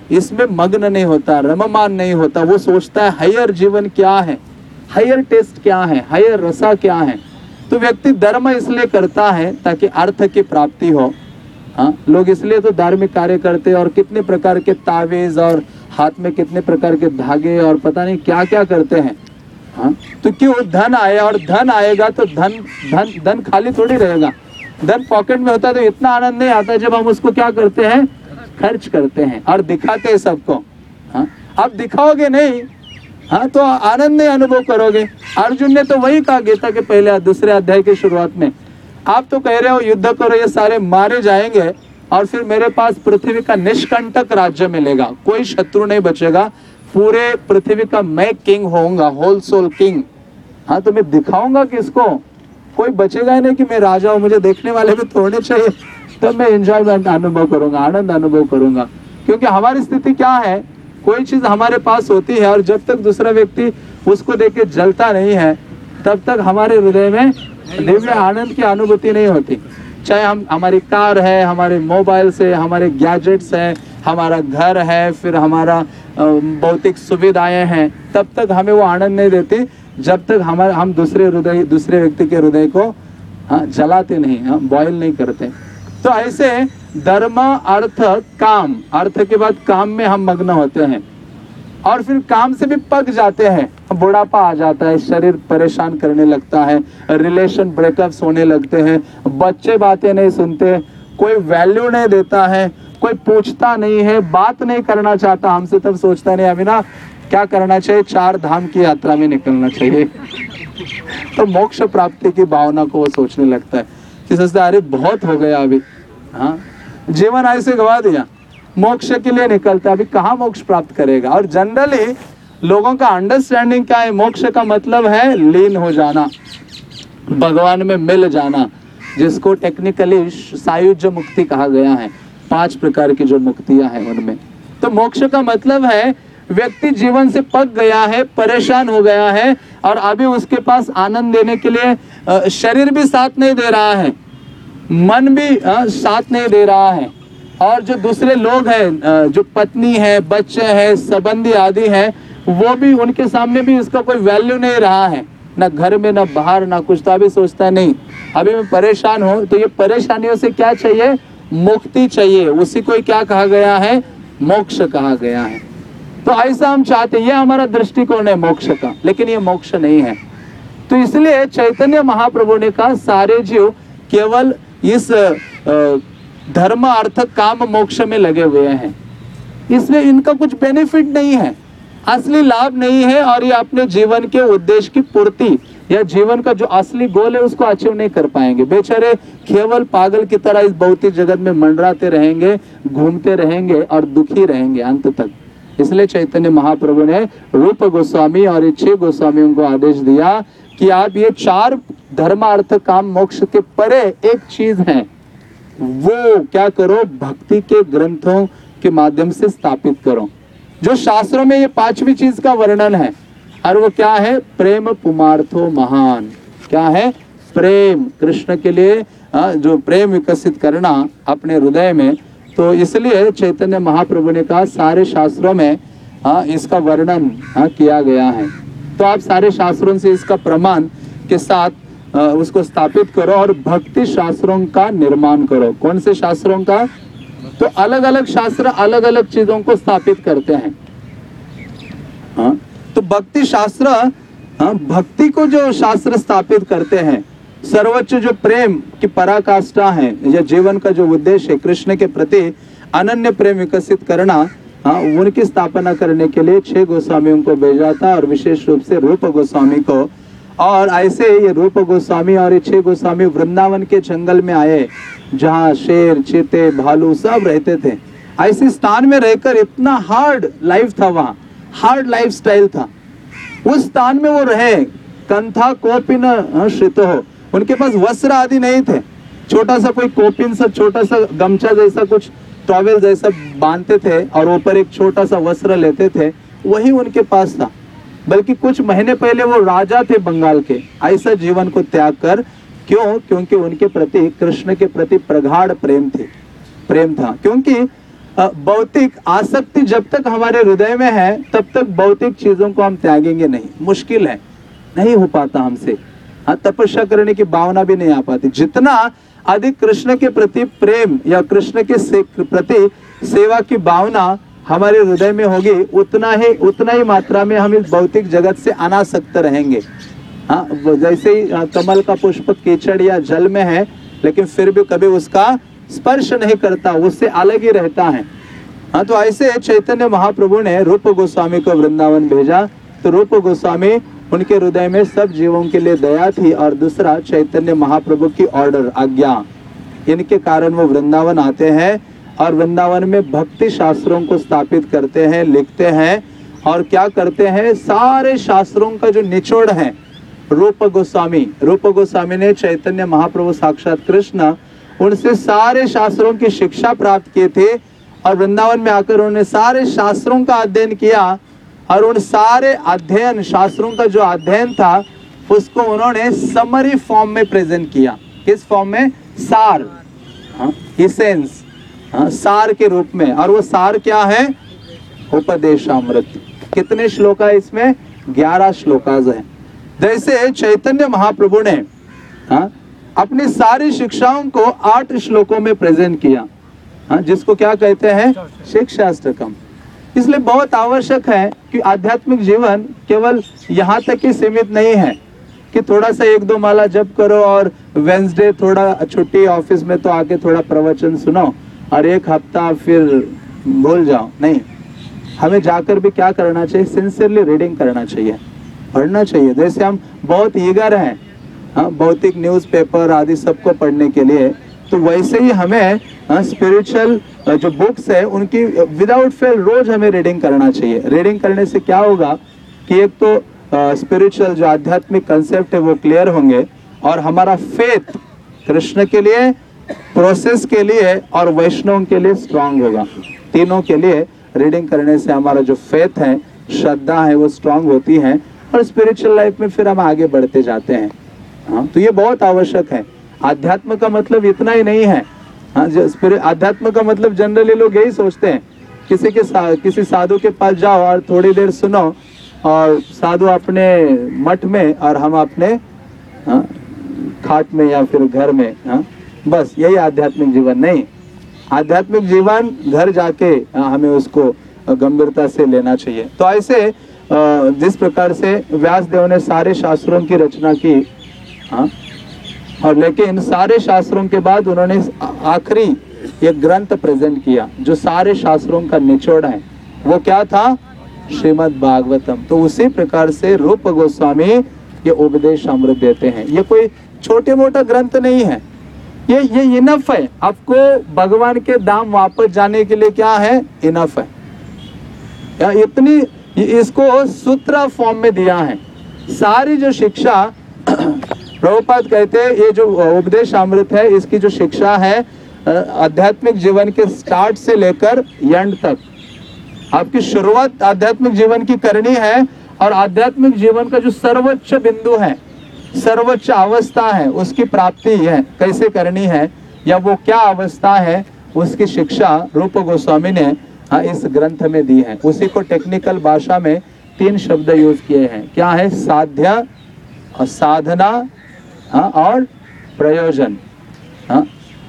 इसमें मग्न नहीं होता, रममान नहीं होता, वो सोचता है हायर जीवन क्या है, हायर टेस्ट क्या है, हायर रसा क्या है। तो व्यक्ति धर्म इसलिए करता है ताकि अर्थ की प्राप्ति हो। हाँ, लोग इसलिए तो धार्मिक कार्य करते हैं और कितने प्रकार के तावेज और हाथ में कितने प्रकार के धागे और पता नहीं क्या क्या करते हैं। हाँ, तो क्यों? धन आए, और धन आएगा तो धन धन धन खाली थोड़ी रहेगा। धन पॉकेट में होता है तो इतना आनंद नहीं आता जब हम उसको क्या करते हैं, खर्च करते हैं और दिखाते हैं सबको। हाँ, आप दिखाओगे नहीं, हाँ, तो आनंद नहीं अनुभव करोगे। अर्जुन ने तो वही कहा गीता के पहले दूसरे अध्याय की शुरुआत में, आप तो कह रहे हो युद्ध करो, ये सारे मारे जाएंगे और फिर मेरे पास पृथ्वी का निष्कंटक राज्य मिलेगा, कोई शत्रु नहीं बचेगा, पूरे पृथ्वी का मैं किंग होऊंगा, होल सोल किंग। हाँ, तो मैं दिखाऊंगा किसको? कोई बचेगा ही नहीं कि मैं राजा हूँ, मुझे देखने वाले भी थोड़े चाहिए, तब मैं एंजॉयमेंट अनुभव करूंगा, आनंद अनुभव करूंगा। क्योंकि हमारी स्थिति क्या है, कोई चीज हमारे पास होती है और जब तक दूसरा व्यक्ति उसको देख के जलता नहीं है तब तक हमारे हृदय में दिव्य आनंद की अनुभूति नहीं होती। चाहे हम हमारी कार है, हमारे मोबाइल से, हमारे गैजेट्स है, हमारा घर है, फिर हमारा भौतिक सुविधाएं हैं, तब तक हमें वो आनंद नहीं देती जब तक हमारे हम दूसरे हृदय दूसरे व्यक्ति के हृदय को हाँ जलाते नहीं, हाँ बॉयल नहीं करते। तो ऐसे धर्म अर्थ काम, अर्थ के बाद काम में हम मग्न होते हैं और फिर काम से भी पक जाते हैं, बुढ़ापा आ जाता है, शरीर परेशान करने लगता है, रिलेशन ब्रेकअप्स होने लगते हैं, बच्चे बातें नहीं सुनते, कोई वैल्यू नहीं देता है, कोई पूछता नहीं है, बात नहीं करना चाहता हमसे, तब सोचता नहीं अभी ना क्या करना चाहिए, चार धाम की यात्रा में निकलना चाहिए। तो मोक्ष प्राप्ति की भावना को वो सोचने लगता है कि सोचता अरे बहुत हो गया अभी, हाँ जीवन ऐसे गवा दिया, मोक्ष के लिए निकलता, अभी कहाँ मोक्ष प्राप्त करेगा। और जनरली लोगों का अंडरस्टैंडिंग क्या है, मोक्ष का मतलब है लीन हो जाना, भगवान में मिल जाना, जिसको टेक्निकली सायुज्य मुक्ति कहा गया है। पांच प्रकार की जो मुक्तियां हैं उनमें, तो मोक्ष का मतलब है व्यक्ति जीवन से पक गया है, परेशान हो गया है और अभी उसके पास आनंद देने के लिए शरीर भी साथ नहीं दे रहा है, मन भी साथ नहीं दे रहा है, और जो दूसरे लोग हैं, जो पत्नी है, बच्चे हैं, संबंधी आदि हैं, वो भी उनके सामने भी इसका कोई वैल्यू नहीं रहा है, ना घर में ना बाहर ना कुछ। तो अभी सोचता है नहीं अभी मैं परेशान हूँ, तो ये परेशानियों से क्या चाहिए, मुक्ति चाहिए, उसी को क्या कहा गया है, मोक्ष कहा गया है। तो ऐसा हम चाहते हैं, ये हमारा दृष्टिकोण है मोक्ष का, लेकिन ये मोक्ष नहीं है। तो इसलिए चैतन्य महाप्रभु ने कहा सारे जीव केवल इस धर्म अर्थ काम मोक्ष में लगे हुए हैं, इसलिए इनका कुछ बेनिफिट नहीं है, असली लाभ नहीं है, और ये अपने जीवन के उद्देश्य की पूर्ति या जीवन का जो असली गोल है उसको अचीव नहीं कर पाएंगे। बेचारे केवल पागल की तरह इस भौतिक जगत में मंडराते रहेंगे, घूमते रहेंगे और दुखी रहेंगे अंत तक। इसलिए चैतन्य महाप्रभु ने रूप गोस्वामी और ये छह गोस्वामियों को आदेश दिया कि आप ये चार धर्म अर्थ काम मोक्ष के परे एक चीज है, वो क्या करो, भक्ति के ग्रंथों के माध्यम से स्थापित करो। जो शास्त्रों में ये पांचवी चीज का वर्णन है, और वो क्या है, प्रेम पुमार्थो महान। क्या है, प्रेम, कृष्ण के लिए जो प्रेम विकसित करना अपने हृदय में। तो इसलिए चैतन्य महाप्रभु ने कहा सारे शास्त्रों में आ, इसका वर्णन आ, किया गया है। तो आप सारे शास्त्रों से इसका प्रमाण के साथ आ, उसको स्थापित करो और भक्ति शास्त्रों का निर्माण करो। कौन से शास्त्रों का? तो अलग अलग शास्त्र अलग अलग चीजों को स्थापित करते हैं। हाँ, तो भक्ति शास्त्र, हाँ, भक्ति को जो शास्त्र स्थापित करते हैं, सर्वोच्च जो प्रेम की पराकाष्ठा है या जीवन का जो उद्देश्य है, कृष्ण के प्रति अनन्य प्रेम विकसित करना, हाँ, उनकी स्थापना करने के लिए छह गोस्वामियों को भेजा था, और विशेष रूप से रूप गोस्वामी को। और ऐसे ये रूप गोस्वामी और ये छह गोस्वामी वृंदावन के जंगल में आए, जहाँ शेर, चीते, भालू सब रहते थे। ऐसे स्थान में रहकर इतना हार्ड लाइफ था, वहाँ हार्ड लाइफ स्टाइल था, उस स्थान में वो रहे। कंथा कोपिन श्रितो हो, उनके पास वस्त्र आदि नहीं थे, छोटा सा कोई कोपिन सा छोटा सा गमछा जैसा कुछ टॉवेल जैसा बांधते थे और ऊपर एक छोटा सा वस्त्र लेते थे, वही उनके पास था। बल्कि कुछ महीने पहले वो राजा थे बंगाल के, ऐसा जीवन को त्याग कर, क्यों? क्योंकि उनके प्रति, कृष्ण के प्रति प्रगाढ़ प्रेम थे प्रेम था। क्योंकि भौतिक आसक्ति जब तक हमारे हृदय में है तब तक भौतिक चीजों को हम त्यागेंगे नहीं, मुश्किल है, नहीं हो पाता हमसे। हाँ, तपस्या करने की भावना भी नहीं आ पाती। जितना अधिक कृष्ण के प्रति प्रेम या कृष्ण के से, प्रति सेवा की भावना हमारे हृदय में होगी, उतना ही उतना ही मात्रा में हम इस भौतिक जगत से अनासक्त रहेंगे। हाँ, जैसे ही कमल का पुष्प कीचड़ या जल में है लेकिन फिर भी कभी उसका स्पर्श नहीं करता, उससे अलग ही रहता है। हाँ, तो ऐसे चैतन्य महाप्रभु ने रूप गोस्वामी को वृंदावन भेजा। तो रूप गोस्वामी, उनके हृदय में सब जीवों के लिए दया थी, और दूसरा चैतन्य महाप्रभु की ऑर्डर, आज्ञा, इनके कारण वो वृंदावन आते हैं और वृंदावन में भक्ति शास्त्रों को स्थापित करते हैं, लिखते हैं। और क्या करते हैं, सारे शास्त्रों का जो निचोड़ है रूप गोस्वामी रूप गोस्वामी ने चैतन्य महाप्रभु साक्षात कृष्ण, उनसे सारे शास्त्रों की शिक्षा प्राप्त किए थे। और वृंदावन में आकर उन्होंने सारे शास्त्रों का अध्ययन किया, और उन सारे अध्ययन शास्त्रों का जो अध्ययन था उसको उन्होंने समरी फॉर्म में प्रेजेंट किया। किस फॉर्म में? सार, एसेंस, सार के रूप में। और वो सार क्या है? उपदेशामृत। कितने श्लोक है इसमें? ग्यारह श्लोकाज है। जैसे चैतन्य महाप्रभु ने हाँ, अपनी सारी शिक्षाओं को आठ श्लोकों में प्रेजेंट किया, हाँ, जिसको क्या कहते हैं? शिक्षाष्टकम। इसलिए बहुत आवश्यक है कि आध्यात्मिक जीवन केवल यहाँ तक ही सीमित नहीं है कि थोड़ा सा एक दो माला जप करो और वेंसडे थोड़ा छुट्टी ऑफिस में तो आके थोड़ा प्रवचन सुनो और एक हफ्ता फिर भूल जाओ। नहीं, हमें जाकर भी क्या करना चाहिए? सिंसियरली रीडिंग करना चाहिए, पढ़ना चाहिए। जैसे हम बहुत ईगर हैं हाँ, भौतिक न्यूज़पेपर आदि सबको पढ़ने के लिए, तो वैसे ही हमें स्पिरिचुअल जो बुक्स है उनकी विदाउट फेल रोज हमें रीडिंग करना चाहिए। रीडिंग करने से क्या होगा कि एक तो स्पिरिचुअल जो आध्यात्मिक कंसेप्ट है वो क्लियर होंगे, और हमारा फेथ कृष्ण के लिए, प्रोसेस के लिए और वैष्णव के लिए स्ट्रांग होगा। तीनों के लिए रीडिंग करने से हमारा जो फेथ है, श्रद्धा है, वो स्ट्रांग होती है, और स्पिरिचुअल लाइफ में फिर हम आगे बढ़ते जाते हैं। हाँ, तो ये बहुत आवश्यक है। आध्यात्म का मतलब इतना ही नहीं है। हाँ, आध्यात्म का मतलब जनरली लोग यही सोचते हैं, किसी के सा, किसी साधु के पास जाओ और थोड़ी देर सुनो, और साधु अपने मठ में और हम अपने हाँ, खाट में या फिर घर में, हाँ, बस यही आध्यात्मिक जीवन नहीं। आध्यात्मिक जीवन घर जाके हाँ, हमें उसको गंभीरता से लेना चाहिए। तो ऐसे जिस प्रकार से व्यासदेव ने सारे शास्त्रों की रचना की, हाँ, और लेकिन सारे शास्त्रों के बाद उन्होंने आखिरी एक ग्रंथ प्रेजेंट किया जो सारे शास्त्रों का निचोड़ है। वो क्या था? श्रीमद् भागवतम। तो उसी प्रकार से रूप गोस्वामी ये उपदेश अमृत देते हैं। ये कोई छोटे मोटा ग्रंथ नहीं है, ये ये इनफ है। आपको भगवान के धाम वापस जाने के लिए क्या है? इनफ है। या इतनी इसको सूत्र फॉर्म में दिया है। सारी जो शिक्षा प्रभुपाद कहते हैं ये जो उपदेश अमृत है, इसकी जो शिक्षा है आध्यात्मिक जीवन के स्टार्ट से लेकर एंड तक, आपकी शुरुआत आध्यात्मिक जीवन की करनी है, और आध्यात्मिक जीवन का जो सर्वोच्च बिंदु है, सर्वोच्च अवस्था है, उसकी प्राप्ति है कैसे करनी है या वो क्या अवस्था है, उसकी शिक्षा रूप गोस्वामी ने हाँ, इस ग्रंथ में दी है। उसी को टेक्निकल भाषा में तीन शब्द यूज किए हैं। क्या है? साध्य और साधना हाँ, और प्रयोजन। हाँ,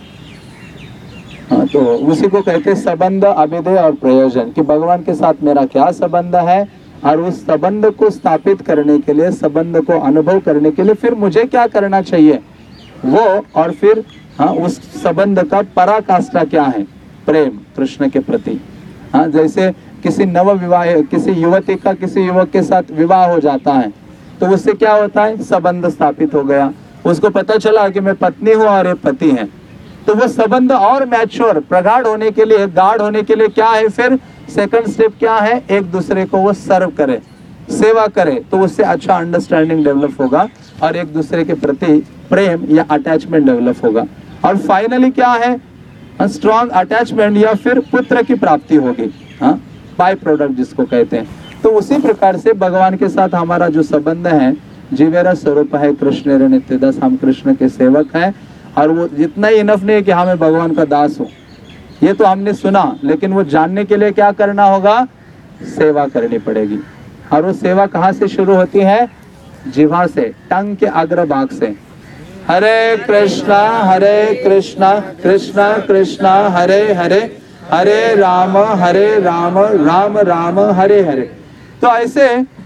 हाँ, तो उसी को कहते हैं संबंध, अभिधेय और प्रयोजन, कि भगवान के साथ मेरा क्या संबंध है, और उस संबंध को स्थापित करने के लिए, संबंध को अनुभव करने के लिए फिर मुझे क्या करना चाहिए वो, और फिर हाँ, उस संबंध का पराकाष्ठा क्या है? प्रेम कृष्ण के प्रति। हाँ, जैसे किसी नव विवाह, किसी युवती का किसी युवक के साथ विवाह हो जाता है, तो उससे क्या होता है? संबंध स्थापित हो गया। उसको पता चला कि मैं पत्नी हूँ और ये पति है, तो वो संबंध और मैच्योर, प्रगाढ़ होने के लिए, गाढ़ होने के लिए क्या है? फिर सेकंड स्टेप क्या है? एक दूसरे को वो सर्व करे, सेवा करे, तो उससे अच्छा अंडरस्टैंडिंग डेवलप होगा और एक दूसरे के प्रति प्रेम या अटैचमेंट डेवलप होगा। और फाइनली क्या है? स्ट्रॉन्ग अटैचमेंट या फिर पुत्र की प्राप्ति होगी, हाँ, बाय प्रोडक्ट जिसको कहते हैं। तो उसी प्रकार से भगवान के साथ हमारा जो संबंध है, जीवेरा स्वरूप है कृष्ण रे नित्यदास, हम कृष्ण के सेवक हैं, और वो जितना ही इनफ नहीं है कि हमें भगवान का दास हो, ये तो हमने सुना, लेकिन वो जानने के लिए क्या करना होगा? सेवा करनी पड़ेगी। और वो सेवा कहाँ से शुरू होती है? जिह्वा से, टंग के अग्रभाग से। हरे कृष्णा हरे कृष्णा कृष्णा कृष्णा हरे हरे, हरे राम हरे राम राम राम हरे हरे। तो ऐसे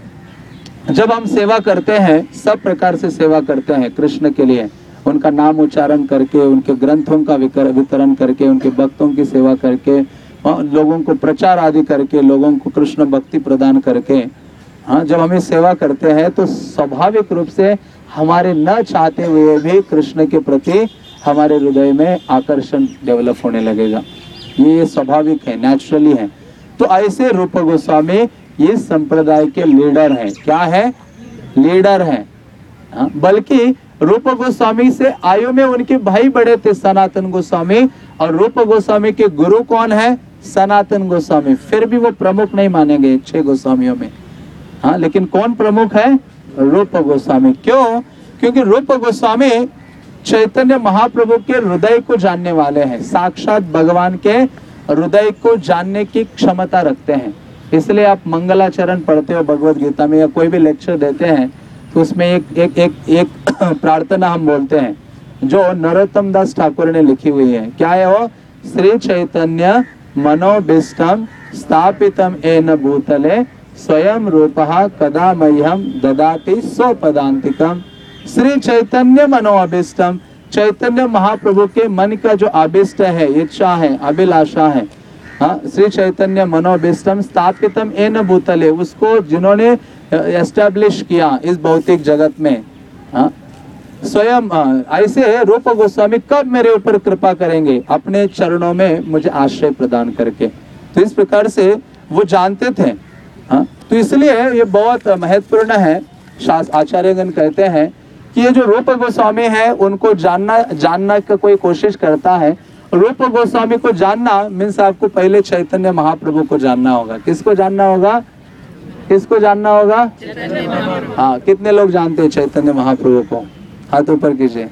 जब हम सेवा करते हैं, सब प्रकार से सेवा करते हैं कृष्ण के लिए, उनका नाम उच्चारण करके, उनके ग्रंथों का वितरण करके, उनके भक्तों की सेवा करके, लोगों को प्रचार आदि करके, लोगों को कृष्ण भक्ति प्रदान करके, हाँ, जब हमें सेवा करते हैं तो स्वाभाविक रूप से हमारे न चाहते हुए भी कृष्ण के प्रति हमारे हृदय में आकर्षण डेवलप होने लगेगा। ये स्वाभाविक है, नेचुरली है। तो ऐसे रूप गोस्वामी ये संप्रदाय के लीडर हैं। क्या है? लीडर हैं। हाँ, बल्कि रूप गोस्वामी से आयु में उनके भाई बड़े थे, सनातन गोस्वामी, और रूप गोस्वामी के गुरु कौन है? सनातन गोस्वामी। फिर भी वो प्रमुख नहीं माने गए छह गोस्वामियों में। हाँ, लेकिन कौन प्रमुख है? रूप गोस्वामी। क्यों? क्योंकि रूप गोस्वामी चैतन्य महाप्रभु के हृदय को जानने वाले हैं, साक्षात भगवान के हृदय को जानने की क्षमता रखते हैं। इसलिए आप मंगलाचरण पढ़ते हो भगवत गीता में, या कोई भी लेक्चर देते हैं, तो उसमें एक एक एक एक प्रार्थना हम बोलते हैं जो नरोत्तम दास ठाकुर ने लिखी हुई है। क्या है वो? श्री चैतन्य मनोभीष्टम स्थापितम येन भूतले स्वयं रूपः कदा मह्यम ददाति स्वपदान्तिकम। श्री चैतन्य मनोअभीष्टम, चैतन्य महाप्रभु के मन का जो अभिष्ट है, इच्छा है, अभिलाषा है, हाँ, श्री चैतन्य मनोभीष्टम स्थापितम येन भूतले, उसको जिन्होंने एस्टैब्लिश किया इस भौतिक जगत में, हाँ, स्वयं ऐसे रूप गोस्वामी कब मेरे ऊपर कृपा करेंगे? अपने चरणों में मुझे आश्रय प्रदान करके। तो इस प्रकार से वो जानते थे। हाँ, तो इसलिए ये बहुत महत्वपूर्ण है। शास्त्र आचार्यगण कहते हैं कि ये जो रूप गोस्वामी है उनको जानना जानना का कोई कोशिश करता है। रूप गोस्वामी को जानना मीन्स आपको पहले चैतन्य महाप्रभु को जानना होगा। किसको जानना होगा? किसको जानना होगा? हाँ, कितने लोग जानते हैं चैतन्य महाप्रभु को? हाथ ऊपर कीजिए।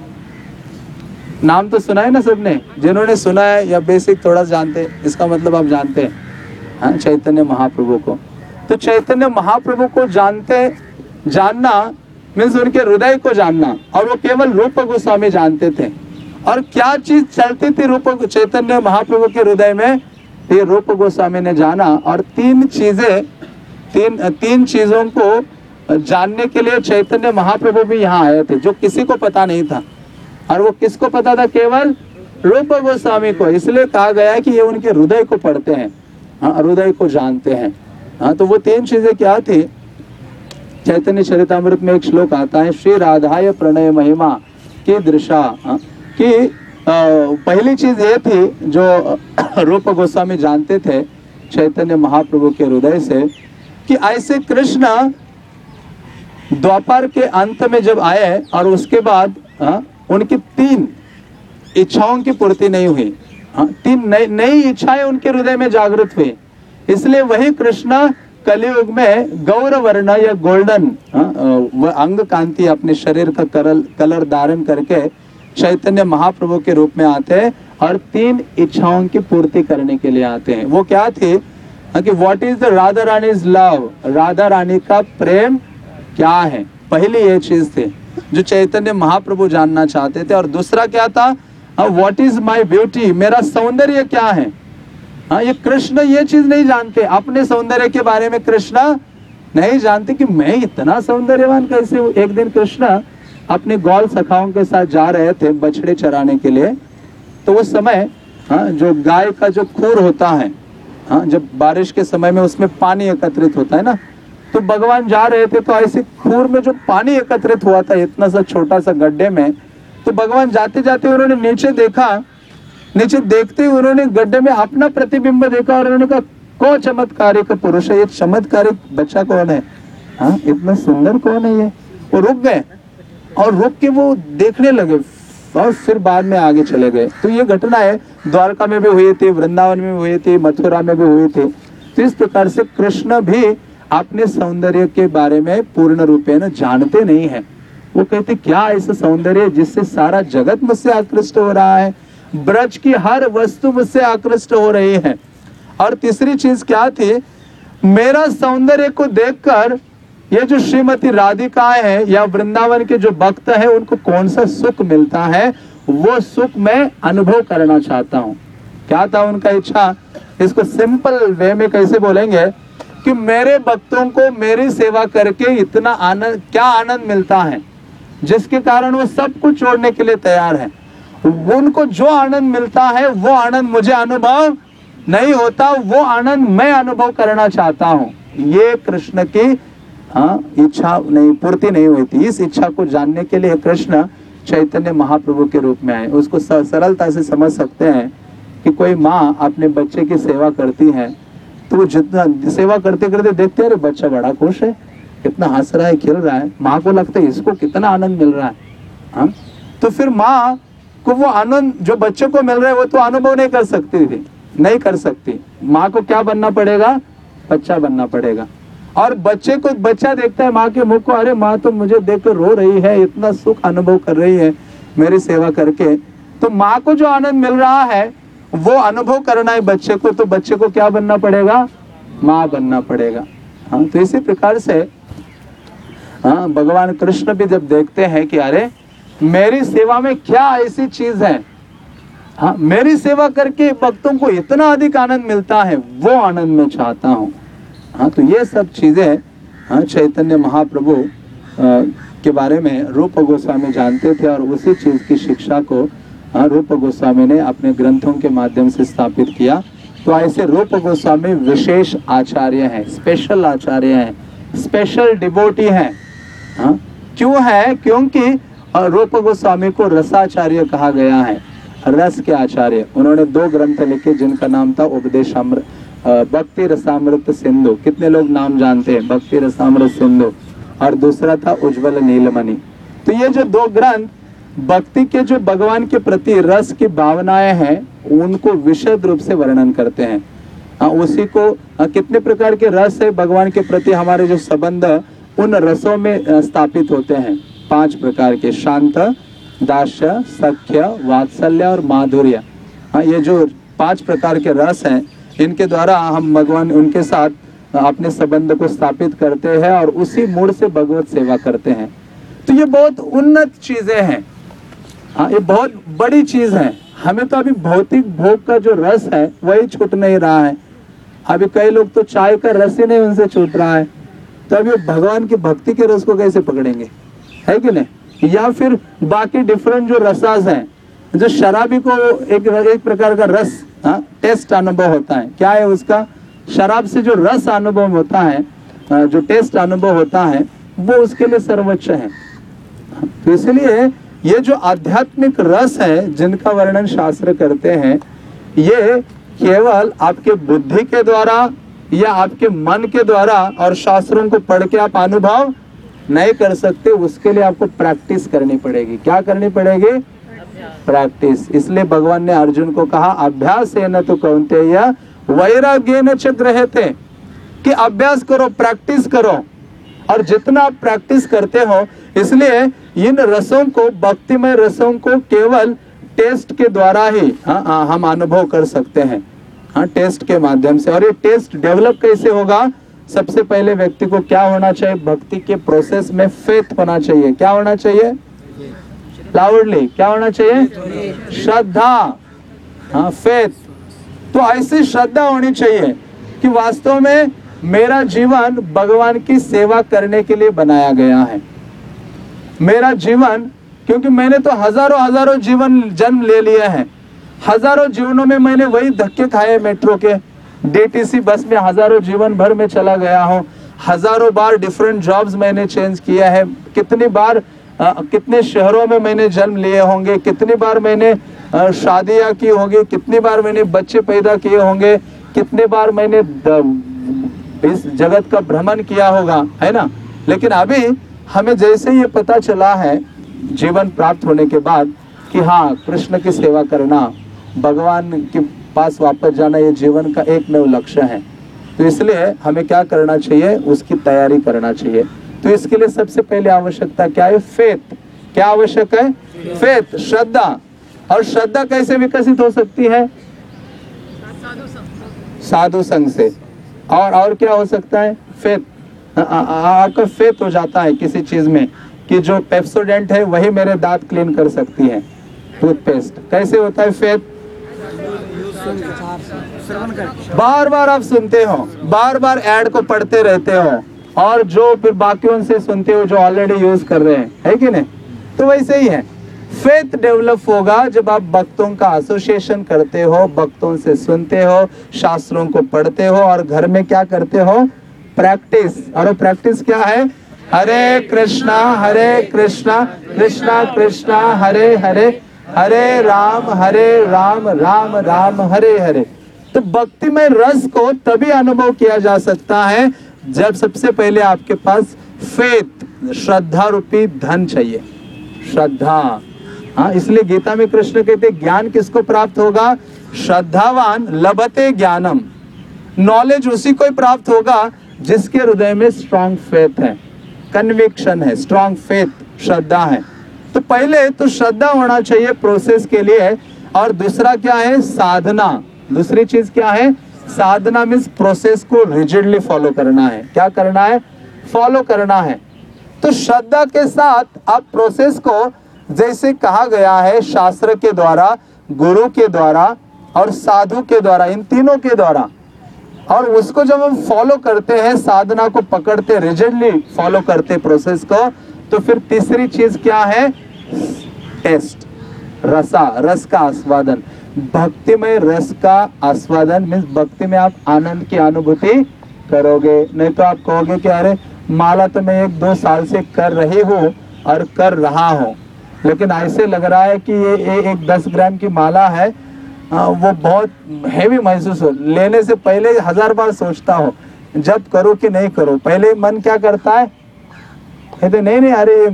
नाम तो सुना है ना सबने? जिन्होंने सुना है या बेसिक थोड़ा जानते हैं, इसका मतलब आप जानते हैं, हाँ, चैतन्य महाप्रभु को। तो चैतन्य महाप्रभु को जानते जानना मीन्स उनके हृदय को जानना, और वो केवल रूप गोस्वामी जानते थे। और क्या चीज चलती थी रूप चैतन्य महाप्रभु के हृदय में? ये रूप गोस्वामी ने जाना। और तीन चीजें तीन तीन चीजों को जानने के लिए चैतन्य महाप्रभु भी यहाँ आए थे, जो किसी को पता नहीं था। और वो किसको पता था? केवल रूप गोस्वामी को। इसलिए कहा गया है कि ये उनके हृदय को पढ़ते हैं, हाँ, हृदय को जानते हैं। हाँ, तो वो तीन चीजें क्या थी? चैतन्य चरितामृत में एक श्लोक आता है, श्री राधाय प्रणय महिमा की दृशा, हाँ, कि आ, पहली चीज ये थी जो रूप गोस्वामी जानते थे चैतन्य महाप्रभु के हृदय से, कि ऐसे कृष्ण द्वापर के अंत में जब आए और उसके बाद हाँ, उनकी तीन इच्छाओं की पूर्ति नहीं हुई, हाँ, तीन नई नई इच्छाएं उनके हृदय में जागृत हुई। इसलिए वही कृष्ण कलियुग में गौर वर्ण या गोल्डन वह अंग कांति अपने शरीर का कलर कलर धारण करके चैतन्य महाप्रभु के रूप में आते हैं और तीन इच्छाओं की पूर्ति करने के लिए आते हैं। वो क्या थी कि what is the Radha Rani's love, Radha Rani का प्रेम क्या है, पहली ये चीज थी जो चैतन्य महाप्रभु जानना चाहते थे। और दूसरा क्या था? व्हाट इज माई ब्यूटी, मेरा सौंदर्य क्या है। हाँ, ये कृष्ण ये चीज नहीं जानते, अपने सौंदर्य के बारे में कृष्ण नहीं जानते कि मैं इतना सौंदर्यवान कैसे हूँ। एक दिन कृष्ण अपने गौल सखाओं के साथ जा रहे थे बछड़े चराने के लिए। तो उस समय हाँ, जो गाय का जो खूर होता है, हाँ, जब बारिश के समय में उसमें पानी एकत्रित होता है ना, तो भगवान जा रहे थे तो ऐसे खूर में जो पानी एकत्रित हुआ था इतना सा छोटा सा गड्ढे में, तो भगवान जाते जाते उन्होंने नीचे देखा, नीचे देखते ही उन्होंने गड्ढे में अपना प्रतिबिंब देखा और उन्होंने कहा, कौन चमत्कारिक पुरुष है, ये चमत्कारिक बच्चा कौन है, हाँ, इतना सुंदर कौन है ये। वो रुक गए और रुक के वो देखने लगे और फिर बाद में आगे चले गए। तो ये घटना है द्वारका में भी हुई थी, वृंदावन में भी हुई थी, मथुरा में भी हुई थी। तो इस प्रकार से कृष्ण भी अपने सौंदर्य के बारे में पूर्ण रूपेण जानते नहीं है। वो कहते क्या ऐसा सौंदर्य जिससे सारा जगत मुझसे आकृष्ट हो रहा है, ब्रज की हर वस्तु मुझसे आकृष्ट हो रही है। और तीसरी चीज क्या थी, मेरा सौंदर्य को देखकर ये जो श्रीमती राधिका है या वृंदावन के जो भक्त है उनको कौन सा सुख मिलता है, वो सुख मैं अनुभव करना चाहता हूँ। क्या था उनका इच्छा, इसको सिंपल वे में कैसे बोलेंगे कि मेरे भक्तों को मेरी सेवा करके इतना आनंद, क्या आनंद मिलता है जिसके कारण वो सब कुछ छोड़ने के लिए तैयार है। उनको जो आनंद मिलता है वो आनंद मुझे अनुभव नहीं होता, वो आनंद मैं अनुभव करना चाहता हूँ। ये कृष्ण की हाँ इच्छा नहीं पूर्ति नहीं हुई थी। इस इच्छा को जानने के लिए कृष्ण चैतन्य महाप्रभु के रूप में आए। उसको सरलता से समझ सकते हैं कि कोई माँ अपने बच्चे की सेवा करती है तो वो जितना सेवा करते करते देखते हैं अरे बच्चा बड़ा खुश है, कितना हंस रहा है, खेल रहा है, माँ को लगता है इसको कितना आनंद मिल रहा है। हाँ तो फिर माँ को वो आनंद जो बच्चे को मिल रहा है वो तो अनुभव नहीं कर सकती थी, नहीं कर सकती। माँ को क्या बनना पड़ेगा, बच्चा बनना पड़ेगा। और बच्चे को, बच्चा देखता है माँ के मुख को, अरे माँ तो मुझे देखकर रो रही है, इतना सुख अनुभव कर रही है मेरी सेवा करके, तो माँ को जो आनंद मिल रहा है वो अनुभव करना है बच्चे को, तो बच्चे को क्या बनना पड़ेगा, माँ बनना पड़ेगा। हाँ तो इसी प्रकार से हाँ भगवान कृष्ण भी जब देखते हैं कि अरे मेरी सेवा में क्या ऐसी चीज है, हाँ मेरी सेवा करके भक्तों को इतना अधिक आनंद मिलता है, वो आनंद मैं चाहता हूँ। हाँ तो ये सब चीजें हाँ चैतन्य महाप्रभु आ, के बारे में रूप गोस्वामी जानते थे और उसी चीज की शिक्षा को हाँ रूप गोस्वामी ने अपने ग्रंथों के माध्यम से स्थापित किया। तो ऐसे रूप गोस्वामी विशेष आचार्य हैं, स्पेशल आचार्य हैं, स्पेशल डिवोटी हैं। हाँ क्यों है, क्योंकि रूप गोस्वामी को रसाचार्य कहा गया है, रस के आचार्य। उन्होंने दो ग्रंथ लिखे जिनका नाम था उपदेशामृत, भक्ति रसामृत सिंधु। कितने लोग नाम जानते हैं, भक्ति रसामृत सिंधु, और दूसरा था उज्ज्वल नीलमणि। तो ये जो दो ग्रंथ भक्ति के जो भगवान के प्रति रस की भावनाएं हैं उनको विशद रूप से वर्णन करते हैं। आ, उसी को आ, कितने प्रकार के रस है भगवान के प्रति, हमारे जो संबंध उन रसों में स्थापित होते हैं। पांच प्रकार के, शांत, दास्य, सख्य, वात्सल्य और माधुर्य। हाँ ये जो पांच प्रकार के रस हैं इनके द्वारा हम भगवान उनके साथ अपने संबंध को स्थापित करते हैं और उसी मूड से भगवत सेवा करते हैं। तो ये बहुत उन्नत चीजें हैं। हाँ ये बहुत बड़ी चीज है। हमें तो अभी भौतिक भोग का जो रस है वही छूट नहीं रहा है। अभी कई लोग तो चाय का रस ही नहीं उनसे छूट रहा है, तो अभी भगवान की भक्ति के रस को कैसे पकड़ेंगे, है कि नहीं। या फिर बाकी डिफरेंट जो रसास हैं, जो शराबी को एक एक प्रकार का रस हाँ टेस्ट अनुभव होता है, क्या है उसका, शराब से जो रस अनुभव होता है, जो टेस्ट अनुभव होता है वो उसके लिए सर्वोच्च है। तो इसलिए ये जो आध्यात्मिक रस है जिनका वर्णन शास्त्र करते हैं, ये केवल आपके बुद्धि के द्वारा या आपके मन के द्वारा और शास्त्रों को पढ़ के आप अनुभव नहीं कर सकते। उसके लिए आपको प्रैक्टिस करनी पड़ेगी। क्या करनी पड़ेगी, प्रैक्टिस। इसलिए भगवान ने अर्जुन को कहा अभ्यास है न तो कौन्तेय वैराग्य न च गृह्यते, कि अभ्यास करो, प्रैक्टिस करो। और जितना आप प्रैक्टिस करते हो, इसलिए इन रसों को, भक्तिमय रसों को केवल टेस्ट के द्वारा ही हाँ, हाँ, हम अनुभव कर सकते हैं, हाँ टेस्ट के माध्यम से। और ये टेस्ट डेवलप कैसे होगा, सबसे पहले व्यक्ति को क्या होना चाहिए, भक्ति के प्रोसेस में फेथ होना चाहिए। क्या होना चाहिए, लाउडली क्या होना चाहिए, श्रद्धा, हाँ फेथ। तो ऐसी श्रद्धा होनी चाहिए कि वास्तव में मेरा जीवन भगवान की सेवा करने के लिए बनाया गया है। मेरा जीवन, क्योंकि मैंने तो हजारों हजारों जीवन जन्म ले लिए हैं, हजारों जीवनों में मैंने वही धक्के खाए, मेट्रो के डीटीसी बस में हजारों जीवन भर में चला गया हूँ, हजारों बार डिफरेंट जॉब्स मैंने चेंज किया है, कितनी बार आ, कितने शहरों में मैंने जन्म लिए होंगे, कितनी बार मैंने शादियाँ की होंगी, कितनी बार मैंने बच्चे पैदा किए होंगे, कितने बार मैंने इस जगत का भ्रमण किया होगा, है ना। लेकिन अभी हमें जैसे ये पता चला है जीवन प्राप्त होने के बाद कि हाँ कृष्ण की सेवा करना, भगवान के पास वापस जाना, ये जीवन का एकमेव लक्ष्य है। तो इसलिए हमें क्या करना चाहिए, उसकी तैयारी करना चाहिए। तो इसके लिए सबसे पहले आवश्यकता क्या है, फेथ। क्या आवश्यक है, फेथ, श्रद्धा। और श्रद्धा कैसे विकसित हो सकती है? साधु संग से। और और क्या हो सकता है? फेथ। आपका फेथ हो जाता है किसी चीज में कि जो पेप्सोडेंट है वही मेरे दांत क्लीन कर सकती है, टूथपेस्ट। कैसे होता है फेथ? बार बार आप सुनते हो, बार बार ऐड को पढ़ते रहते हो, और जो फिर बाकियों से सुनते हो जो ऑलरेडी यूज कर रहे हैं, है कि नहीं? तो वैसे ही है, फेथ डेवलप होगा जब आप भक्तों का एसोसिएशन करते हो, भक्तों से सुनते हो, शास्त्रों को पढ़ते हो, और घर में क्या करते हो? प्रैक्टिस। और प्रैक्टिस क्या है? हरे कृष्णा हरे कृष्णा कृष्णा कृष्णा हरे हरे, हरे राम हरे राम राम राम हरे हरे। तो भक्तिमय रस को तभी अनुभव किया जा सकता है जब सबसे पहले आपके पास फेथ, श्रद्धा रूपी धन चाहिए। श्रद्धा, हाँ, इसलिए गीता में कृष्ण कहते ज्ञान किसको प्राप्त होगा? श्रद्धावान लभते ज्ञानम। नॉलेज उसी को ही प्राप्त होगा जिसके हृदय में स्ट्रॉन्ग फेथ है, कन्विक्शन है, स्ट्रॉन्ग फेथ, श्रद्धा है। तो पहले तो श्रद्धा होना चाहिए प्रोसेस के लिए। और दूसरा क्या है? साधना। दूसरी चीज क्या है? साधना मीन्स प्रोसेस को रिजिडली फॉलो करना है। क्या करना है? फॉलो करना है। तो श्रद्धा के साथ आप प्रोसेस को, जैसे कहा गया है शास्त्र के द्वारा, गुरु के द्वारा और साधु के द्वारा, इन तीनों के द्वारा, और उसको जब हम फॉलो करते हैं, साधना को पकड़ते, रिजिडली फॉलो करते प्रोसेस को, तो फिर तीसरी चीज क्या है? टेस्ट, रसा, रस का आस्वादन। भक्तिमय रस का आस्वादन मीन्स भक्ति में आप आनंद की अनुभूति करोगे। नहीं तो आप कहोगे कि अरे माला तो मैं एक दो साल से कर रही हूँ और कर रहा हूँ, लेकिन ऐसे लग रहा है कि ये, ये एक दस ग्राम की माला है, आ, वो बहुत हैवी महसूस हो, लेने से पहले हजार बार सोचता हो जब करो कि नहीं करो। पहले मन क्या करता है? कहते नहीं नहीं अरे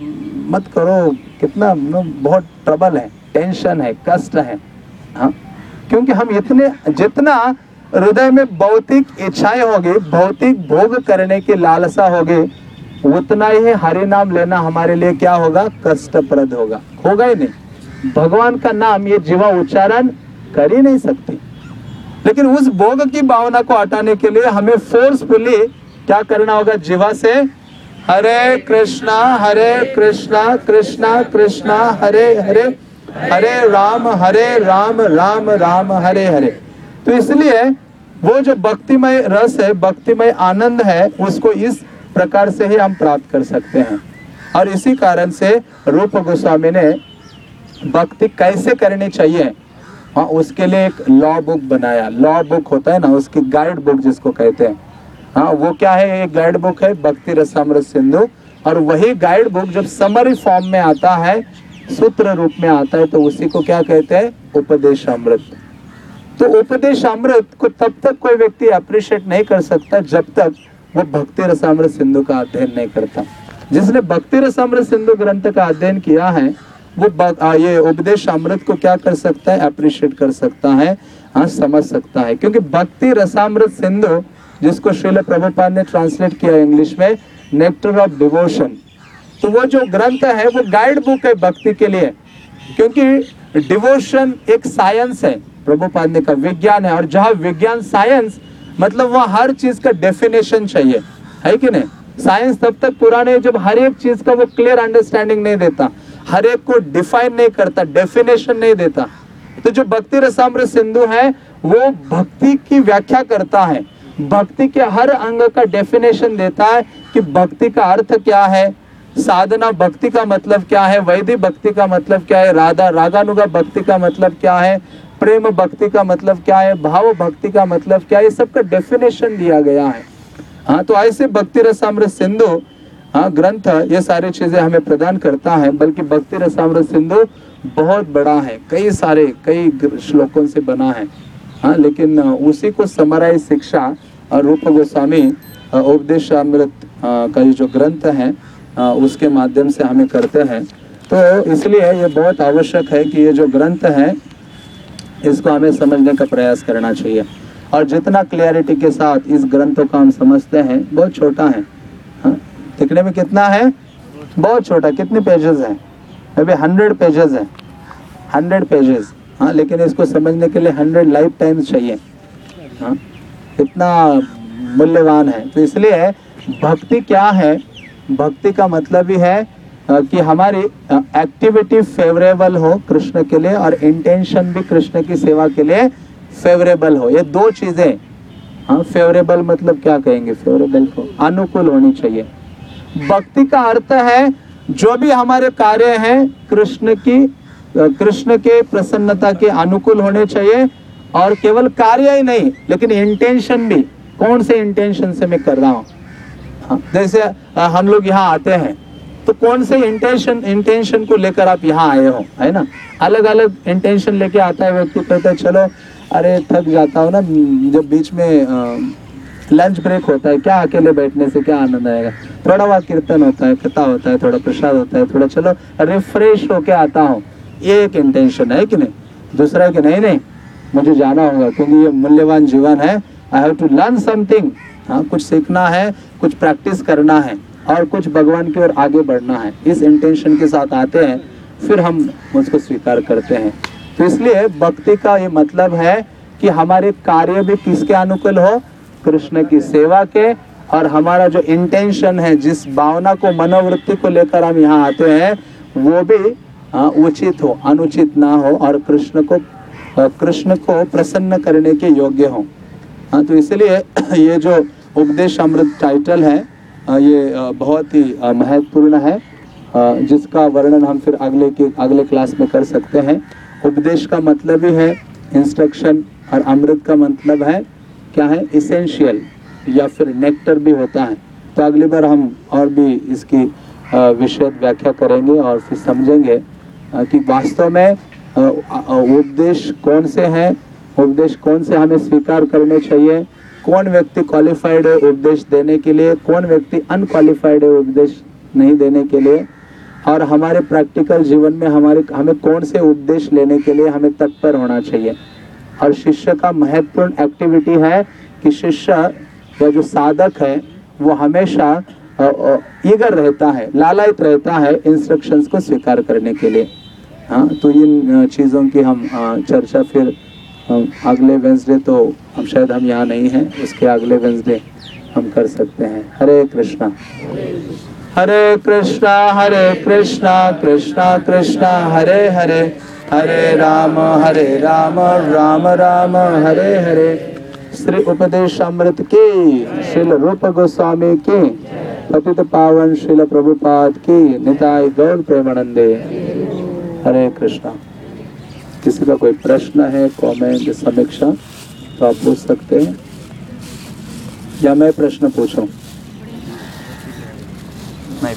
मत करो, कितना बहुत ट्रबल है, टेंशन है, कष्ट है। हाँ, क्योंकि हम इतने, जितना हृदय में भौतिक इच्छाएं होगी, भौतिक भोग करने की लालसा होगी, उतना ही हरि नाम लेना हमारे लिए क्या होगा? कष्टप्रद होगा। होगा ही नहीं। भगवान का नाम ये जीवा उच्चारण कर ही नहीं सकती। लेकिन उस भोग की भावना को हटाने के लिए हमें फोर्सफुली क्या करना होगा? जीवा से हरे कृष्णा हरे कृष्णा कृष्णा कृष्णा हरे हरे, हरे राम हरे राम राम राम हरे हरे। तो इसलिए वो जो भक्तिमय रस है, भक्तिमय आनंद है, उसको इस प्रकार से ही हम प्राप्त कर सकते हैं। और इसी कारण से रूप गोस्वामी ने भक्ति कैसे करनी चाहिए, हाँ, उसके लिए एक लॉ बुक बनाया। लॉ बुक होता है ना, उसकी गाइड बुक जिसको कहते हैं, हाँ, वो क्या है? एक गाइड बुक है भक्ति रसामृत सिंधु। और वही गाइड बुक जब समरी फॉर्म में आता है, सूत्र रूप में आता है, तो उसी को क्या कहते हैं? उपदेशामृत। तो उपदेशामृत को तब तक कोई व्यक्ति अप्रिशिएट नहीं कर सकता जब तक वो भक्ति रसामृत सिंधु का अध्ययन नहीं करता। जिसने भक्ति रसामृत सिंधु ग्रंथ का अध्ययन किया है, वो ये उपदेशामृत को क्या कर सकता है? अप्रिशिएट कर सकता है, हाँ, समझ सकता है। क्योंकि भक्ति रसामृत सिंधु, जिसको श्रील प्रभुपाद ने ट्रांसलेट किया इंग्लिश में, नेक्टर ऑफ डिवोशन, तो वो जो ग्रंथ है वो गाइड बुक है भक्ति के लिए। क्योंकि डिवोशन एक साइंस है, प्रभुपाद ने कहा विज्ञान है, और जहाँ विज्ञान साइंस मतलब वहाँ हर चीज का डेफिनेशन चाहिए, है कि नहीं? साइंस तब तक पुराने जब हर एक चीज का वो क्लियर अंडरस्टैंडिंग नहीं देता, हर एक को डिफाइन नहीं करता, डेफिनेशन नहीं देता। तो जो भक्ति रसामृत सिंधु है वो भक्ति की व्याख्या करता है, भक्ति के हर अंग का डेफिनेशन देता है कि भक्ति का अर्थ क्या है, साधना भक्ति का मतलब क्या है, वैदिक भक्ति का मतलब क्या है, राधा रागानुगा भक्ति का मतलब क्या है, प्रेम भक्ति का मतलब क्या है, भाव भक्ति का मतलब क्या है, ये सब का डेफिनेशन दिया गया है। हाँ, तो ऐसे भक्ति रसामृत सिंधु, हाँ, ग्रंथ ये सारी चीजें हमें प्रदान करता है। बल्कि भक्ति रसामृत सिंधु बहुत बड़ा है, कई सारे कई श्लोकों से बना है, हाँ, लेकिन उसी को समराइज शिक्षा और रूप गोस्वामी उपदेशामृत का जो ग्रंथ है उसके माध्यम से हमें करते हैं। तो इसलिए ये बहुत आवश्यक है कि ये जो ग्रंथ है इसको हमें समझने का प्रयास करना चाहिए। और जितना क्लियरिटी के साथ इस ग्रंथों को हम समझते हैं, बहुत छोटा है, हाँ, दिखने में कितना है? बहुत छोटा। कितने पेजेस हैं? अभी हंड्रेड पेजेस है, हंड्रेड पेजेस, हाँ, लेकिन इसको समझने के लिए हंड्रेड लाइफ टाइम्स चाहिए, हाँ, इतना मूल्यवान है। तो इसलिए भक्ति क्या है, भक्ति का मतलब ही है कि हमारी एक्टिविटी फेवरेबल हो कृष्ण के लिए और इंटेंशन भी कृष्ण की सेवा के लिए फेवरेबल हो। ये दो चीजें, हाँ, फेवरेबल मतलब क्या कहेंगे, फेवरेबल को अनुकूल होनी चाहिए। भक्ति का अर्थ है जो भी हमारे कार्य हैं कृष्ण की कृष्ण के प्रसन्नता के अनुकूल होने चाहिए, और केवल कार्य ही नहीं लेकिन इंटेंशन भी, कौन से इंटेंशन से मैं कर रहा हूँ। हाँ, जैसे हम लोग यहाँ आते हैं तो कौन से इंटेंशन इंटेंशन को लेकर आप यहाँ आए हो, है ना। अलग अलग इंटेंशन लेके आता है व्यक्ति, कहता है चलो अरे थक जाता हूँ ना, जब बीच में लंच ब्रेक होता है, क्या अकेले बैठने से क्या आनंद आएगा, थोड़ा वहाँ कीर्तन होता है, कथा होता है, थोड़ा प्रसाद होता है, थोड़ा चलो रिफ्रेश होके आता हूँ, ये एक इंटेंशन है कि नहीं। दूसरा है कि नहीं नहीं मुझे जाना होगा क्योंकि ये मूल्यवान जीवन है, I have to learn something, हाँ, कुछ सीखना है, कुछ प्रैक्टिस करना है और कुछ भगवान की ओर आगे बढ़ना है। इस इंटेंशन के साथ आते हैं, फिर हम उसको स्वीकार करते हैं। तो इसलिए भक्ति का ये मतलब है कि हमारे कार्य भी किसके अनुकूल हो, कृष्ण की सेवा के, और हमारा जो इंटेंशन है, जिस भावना को, मनोवृत्ति को लेकर हम यहाँ आते हैं, वो भी हाँ, उचित हो, अनुचित ना हो, और कृष्ण को कृष्ण को प्रसन्न करने के योग्य हो। हाँ, तो इसलिए ये जो उपदेश अमृत टाइटल है ये बहुत ही महत्वपूर्ण है, जिसका वर्णन हम फिर अगले के अगले क्लास में कर सकते हैं। उपदेश का मतलब ही है इंस्ट्रक्शन, और अमृत का मतलब है क्या है, इसेंशियल या फिर नेक्टर भी होता है। तो अगली बार हम और भी इसकी विशद व्याख्या करेंगे और फिर समझेंगे कि वास्तव में उपदेश कौन से हैं, उपदेश कौन से हमें स्वीकार करने चाहिए, कौन व्यक्ति क्वालिफाइड है उपदेश देने के लिए, कौन व्यक्ति अनक्वालिफाइड है उपदेश नहीं देने के लिए, और हमारे प्रैक्टिकल जीवन में हमारे हमें कौन से उपदेश लेने के लिए हमें तत्पर होना चाहिए। और शिष्य का महत्वपूर्ण एक्टिविटी है कि शिष्य या जो साधक है वो हमेशा ईगर रहता है, लालायित रहता है इंस्ट्रक्शंस को स्वीकार करने के लिए। हाँ, तो इन चीज़ों की हम चर्चा फिर अगले वेंसडे, तो हम शायद हम यहाँ नहीं हैं, उसके अगले वेंसडे हम कर सकते हैं। हरे कृष्णा हरे कृष्णा हरे कृष्णा कृष्णा कृष्णा हरे हरे, हरे राम हरे राम राम राम हरे हरे। श्री उपदेश अमृत की, श्रील रूप गोस्वामी की, पतित पावन श्रील प्रभुपाद की, निताय गौर प्रेमानंदे। हरे कृष्णा। किसी का कोई प्रश्न है, कमेंट, समीक्षा, तो आप पूछ सकते हैं, या मैं प्रश्न पूछूं? नहीं।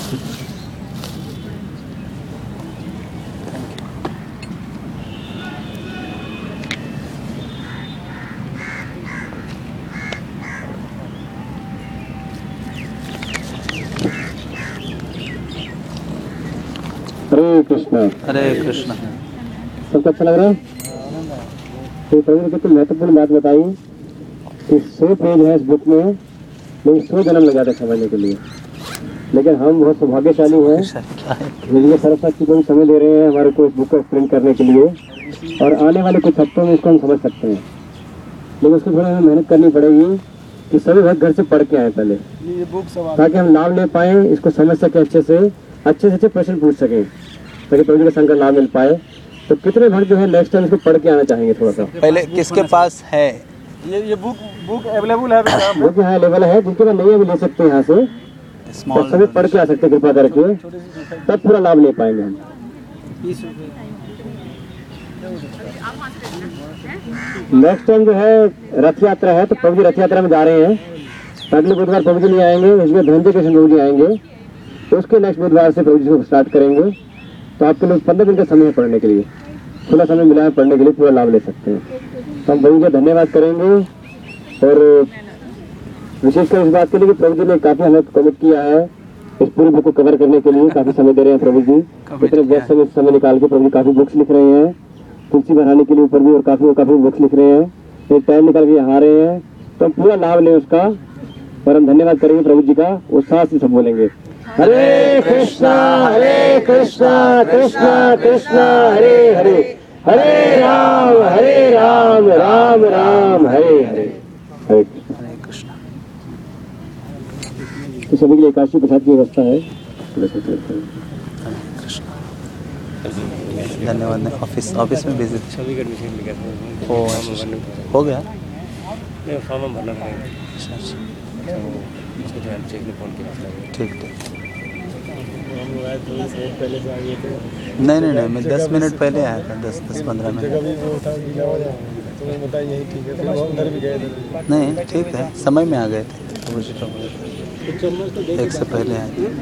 हरे कृष्णा हरे कृष्णा। सबको अच्छा लग रहा है? तो प्रभु ने कुछ महत्वपूर्ण बात बताई कि सौ पेज है इस बुक में, लेकिन सौ जन्म लगा था समझने के लिए। लेकिन हम बहुत सौभाग्यशाली हैं, इसलिए सरस्वती को भी समय दे रहे हैं हमारे को इस बुक को प्रिंट करने के लिए, और आने वाले कुछ हफ्तों में इसको हम समझ सकते हैं। लेकिन उसको थोड़ा हमें मेहनत करनी पड़ेगी कि सभी भक्त घर से पढ़ के आए पहले, ताकि हम लाभ ले पाए, इसको समझ सके, अच्छे से अच्छे से अच्छे प्रश्न पूछ सकें, ताकि प्रभु का संग का लाभ मिल पाए। तो कितने भक्त जो है नेक्स्ट टाइम इसको पढ़ के आना चाहेंगे? थोड़ा सा पहले किसके पास है ये ये बुक बुक अवेलेबल है? बुक यहाँ अवेलेबल है, जिनके पास नहीं है भी ले सकते हैं यहाँ से, तो सभी पढ़ के आ सकते हैं कृपा करके, तब पूरा लाभ ले पाएंगे हम। नेक्स्ट टाइम जो है रथ यात्रा है, तो प्रभु जी रथ यात्रा में जा रहे हैं। अगले बुधवार प्रभु जी नहीं आएंगे, इसमें धनंजय कृष्ण प्रभु जी आएंगे, तो उसके नेक्स्ट बुधवार से प्रभु जी को स्टार्ट करेंगे। तो आपके लोग पंद्रह दिन का समय है पढ़ने के लिए, खुला समय मिला है पढ़ने के लिए, पूरा लाभ ले सकते हैं। तो हम प्रभु जी का धन्यवाद करेंगे, और विशेषकर इस बात के लिए कि प्रभु जी ने काफी हमें कमिट किया है इस पूरी बुक को कवर करने के लिए। काफी समय दे रहे हैं प्रभु जी, इतने व्यस्त समय समय निकाल के प्रभु जी काफी बुक्स लिख रहे हैं, तुलसी बढ़ाने के लिए ऊपर भी, और काफी काफी बुक्स लिख रहे हैं, एक टाइम निकाल के यहाँ आ रहे हैं। तो हम पूरा लाभ लें उसका, और हम धन्यवाद करेंगे प्रभु जी का, उत्साह से सब बोलेंगे हरे कृष्णा हरे कृष्णा कृष्णा कृष्णा हरे हरे, हरे राम हरे राम राम राम हरे हरे। हरे कृष्णा। तो सभी के लिए काशी प्रसाद की व्यवस्था है। धन्यवाद। नहीं ऑफिस ऑफिस में बिजी थे। सभी का एडमिशन लिखा था। ओ हो गया। नहीं फॉर्म भरना था। अच्छा अच्छा उसको ध्यान चेक में फोन किया। ठीक ठीक। हम लोग आए थोड़ी देर पहले से आए थे। नहीं नहीं नहीं मैं दस मिनट पहले आया था। दस दस पंद्रह मिनट। जगह भी वो था गीला हो जाए तो मैं बताया यही ठीक है। फिर हम उधर भी गए थे। नहीं ठीक है समय में आ गए थे। एक से पहले आए थे।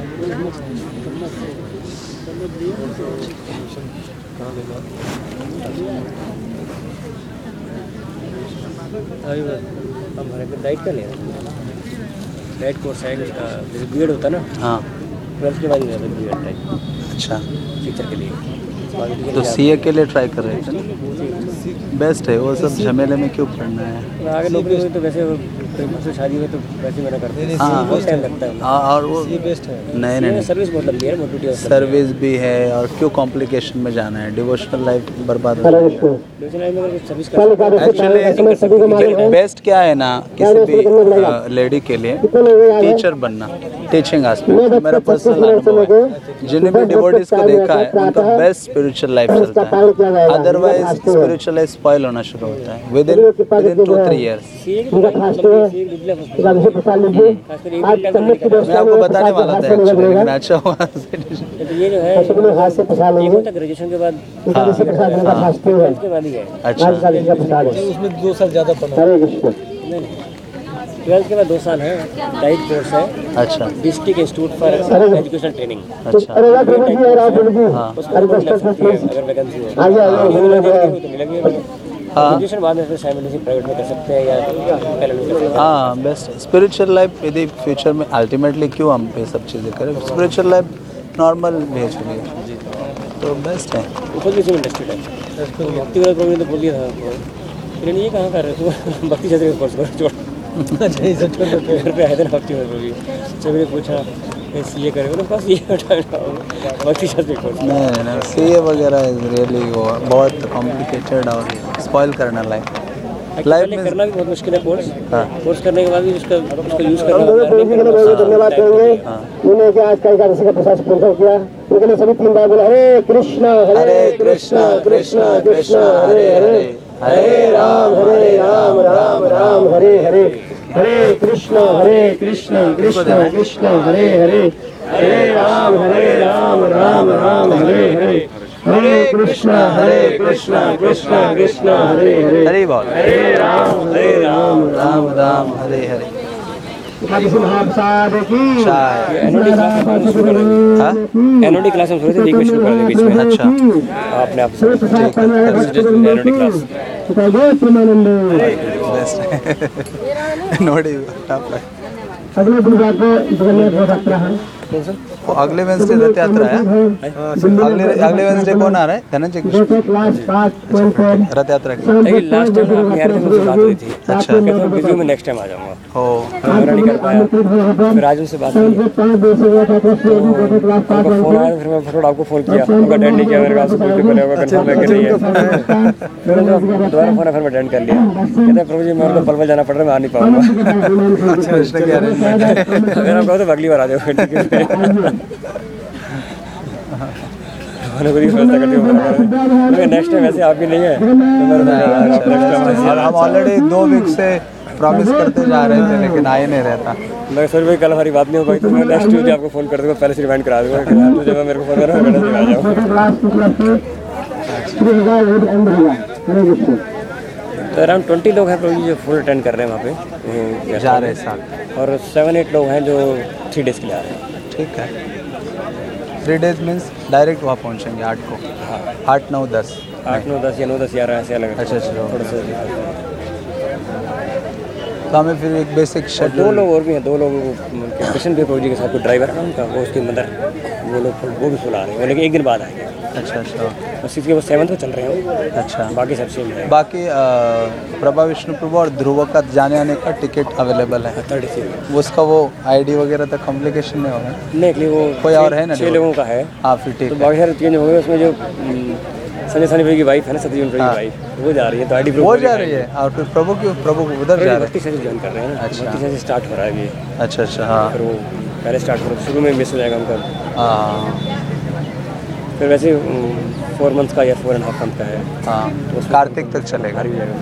अभी हम हमारे को डाइट का लिया। डाइट कोर्स है उसका जैसे बी एड होता है ना। हाँ ट्वेल्थ के बाद ही रहता है बी एड टाइप अच्छा। टीचर के लिए। तो सी ए के लिए ट्राई कर रहे थे। बेस्ट है वो सब झमेले में क्यों पढ़ना है। आगे नौकरी हुई तो वैसे से शादी हुई तो वैसे मैंने करते हैं। हाँ बहुत टाइम लगता है। हाँ और वो बेस्ट है। नहीं नहीं सर्विस बहुत लंबी है। मोटिविटी सर्विस भी है और क्यों कॉम्प्लिकेशन में जाना है। डिवोशनल लाइफ बर्बाद हो हरे जाएगी। कृष्ण। सर्विस कर एक्चुअली बेस्ट क्या है ना किसी भी लेडी के लिए टीचर बनना। टीचिंग एस्पेक्ट मेरा पर्सनल अनुभव है। जिन्हें भी डिवोटीज को देखा है उनका बेस्ट स्पिरिचुअल लाइफ चलता है। अदरवाइज स्पिरिचुअल लाइफ स्पॉइल होना शुरू होता है within within two three years. मैं आपको बताने वाला था एक्चुअली लेकिन अच्छा हुआ। तो ये जो है ये होता ग्रेजुएशन के बाद के बाद ही है। अच्छा उसमें दो साल ज़्यादा पढ़ना। हरे कृष्ण। ट्वेल्थ के बाद दो साल है। डाइट कोर्स है। अच्छा district institute for education training. अच्छा अरे वाह प्रभु जी और आप प्रभु जी। हाँ हरे कृष्ण। अगर वैकेंसी हो आगे आगे तो मिलेगी। हाँ ग्रेजुएशन बाद में फिर साइमल्टेनियसली प्राइवेट में कर सकते हैं या पहले में कर सकते हैं। हाँ बेस्ट स्पिरिचुअल लाइफ यदि फ्यूचर में अल्टीमेटली क्यों हम ये सब चीज़ें करें। स्पिरिचुअल लाइफ नॉर्मल भेज होगी तो बेस्ट है। ऊपर भी इंटरेस्टेड है। भक्ति वाला प्रोग्राम तो बोल दिया था आपको। फिर ये कहाँ कर रहे हो। भक्ति शास्त्री का कोर्स करो छोड़। घर पे आए थे ना भक्ति वाला प्रोग्राम। सभी ने पूछा सी ए करेंगे तो बस ये भक्ति शास्त्री कोर्स। नहीं नहीं सी ए वगैरह इज रियली वो बहुत कॉम्प्लिकेटेड और स्पॉइल करना लाइफ लाइफ में करना भी बहुत मुश्किल है कोर्स। हाँ कोर्स करने के बाद भी उसका उसका यूज़ हम दोनों प्रभु जी के लिए बहुत धन्यवाद करेंगे। हाँ उन्होंने क्या आज का एकादशी का प्रसाद स्पॉन्सर किया। उनके लिए सभी तीन बार बोला हरे कृष्णा हरे कृष्णा कृष्णा कृष्णा हरे हरे, हरे राम हरे राम राम राम हरे हरे, हरे कृष्णा हरे कृष्णा कृष्णा कृष्णा हरे हरे, हरे राम हरे राम राम राम हरे हरे, हरे कृष्णा हरे कृष्णा कृष्णा कृष्णा हरे हरे, हरे बोल हरे राम हरे राम राम राम हरे हरे। एकादशी महाप्रसाद की चाय हाँ एनओडी क्लास हम सोचे थे एक में शुरू कर दें बीच में। अच्छा अपने आप से एनओडी क्लास बेस्ट नोडी अगले बुधवार को जगन्नाथ रथ यात्रा है। वो अगले वेंसडे रथ यात्रा है। अगले अगले वेंसडे कौन आ रहा है धनंजय कृष्ण रथ यात्रा की। लेकिन लास्ट टाइम आपके यार से मुझसे बात हुई थी। अच्छा कहते हैं बिजी हूँ मैं नेक्स्ट टाइम आ जाऊँगा। हो मेरा नहीं कर पाया। फिर आज उनसे बात हुई उनका फोन आया फिर मैं फटाफट आपको फोन किया। उनका अटेंड नहीं किया मैंने कहा आपसे पूछने पहले होगा कंफर्म है कि नहीं है। फिर उनका दोबारा फोन है फिर मैं अटेंड कर लिया। कहते हैं प्रभु जी मैं उनको पलवल जाना पड़ रहा है मैं आ नहीं पाऊँगा। अच्छा कृष्ण की अरेंजमेंट अगर आप कहो तो अगली बार आ जाओ। नेक्स्ट टाइम ऐसे आप भी नहीं है और हम ऑलरेडी दो वीक से प्रॉमिस करते जा रहे थे लेकिन आ ही नहीं रहता। मैं सर भाई कल हमारी बात नहीं हो पाई तो मैं नेक्स्ट ट्यूसडे आपको फोन कर दूंगा पहले से रिमाइंड करा दूंगा तो जब मेरे को फोन करो मैं आ जाऊँ। तो अराउंड ट्वेंटी लोग हैं प्रभु जी जो फुल अटेंड कर रहे हैं वहाँ पे जा रहे हैं साथ और सेवन एट लोग हैं जो थ्री डेज़ के लिए आ रहे हैं। ठीक है। थ्री डेज मीन्स डायरेक्ट वहाँ पहुँचेंगे आठ को। हाँ आठ नौ दस आठ नौ दस या नौ दस ग्यारह ऐसे अलग अच्छा अच्छा थोड़ा सा तो हमें फिर एक बेसिक और दो शेड्यूल। लोग और भी हैं, दो लोग कृष्ण देव प्रभु जी के साथ कोई ड्राइवर है ना उनका, वो उसके अंदर वो लोग वो भी फुल आ रहे हैं, लेकिन एक दिन बाद आएंगे। अच्छा अच्छा बस इसके वो सेवन्थ को चल रहे हैं वो, अच्छा। बाकी सब सेम है। बाकी अ, प्रभा विष्णु प्रभु और ध्रुव का जाने आने का टिकट अवेलेबल है। थर्टी थ्री उसका वो आईडी वगैरह तक कॉम्प्लिकेशन नहीं होगा? नहीं कि वो कोई और है ना छः लोगों का है। हाँ फिर ठीक तो है। बाकी सारे चेंज हो गए, उसमें जो हम्म, संजय सानी भाई की वाइफ है ना, सतीजन भाई की वाइफ, वो जा रही है, तो आईडी वो जा रही है और फिर प्रभु की प्रभु को उधर जा रहे भक्ति से ज्वाइन कर रहे हैं ना। अच्छा। भक्ति से स्टार्ट हो रहा है ये, हैं। अच्छा अच्छा हाँ फिर वो पहले स्टार्ट करो, शुरू में मिस हो जाएगा उनका, हाँ फिर वैसे फोर मंथ का या फोर एंड हाफ मंथ का है, हाँ कार्तिक तक चलेगा। घर भी जाएगा।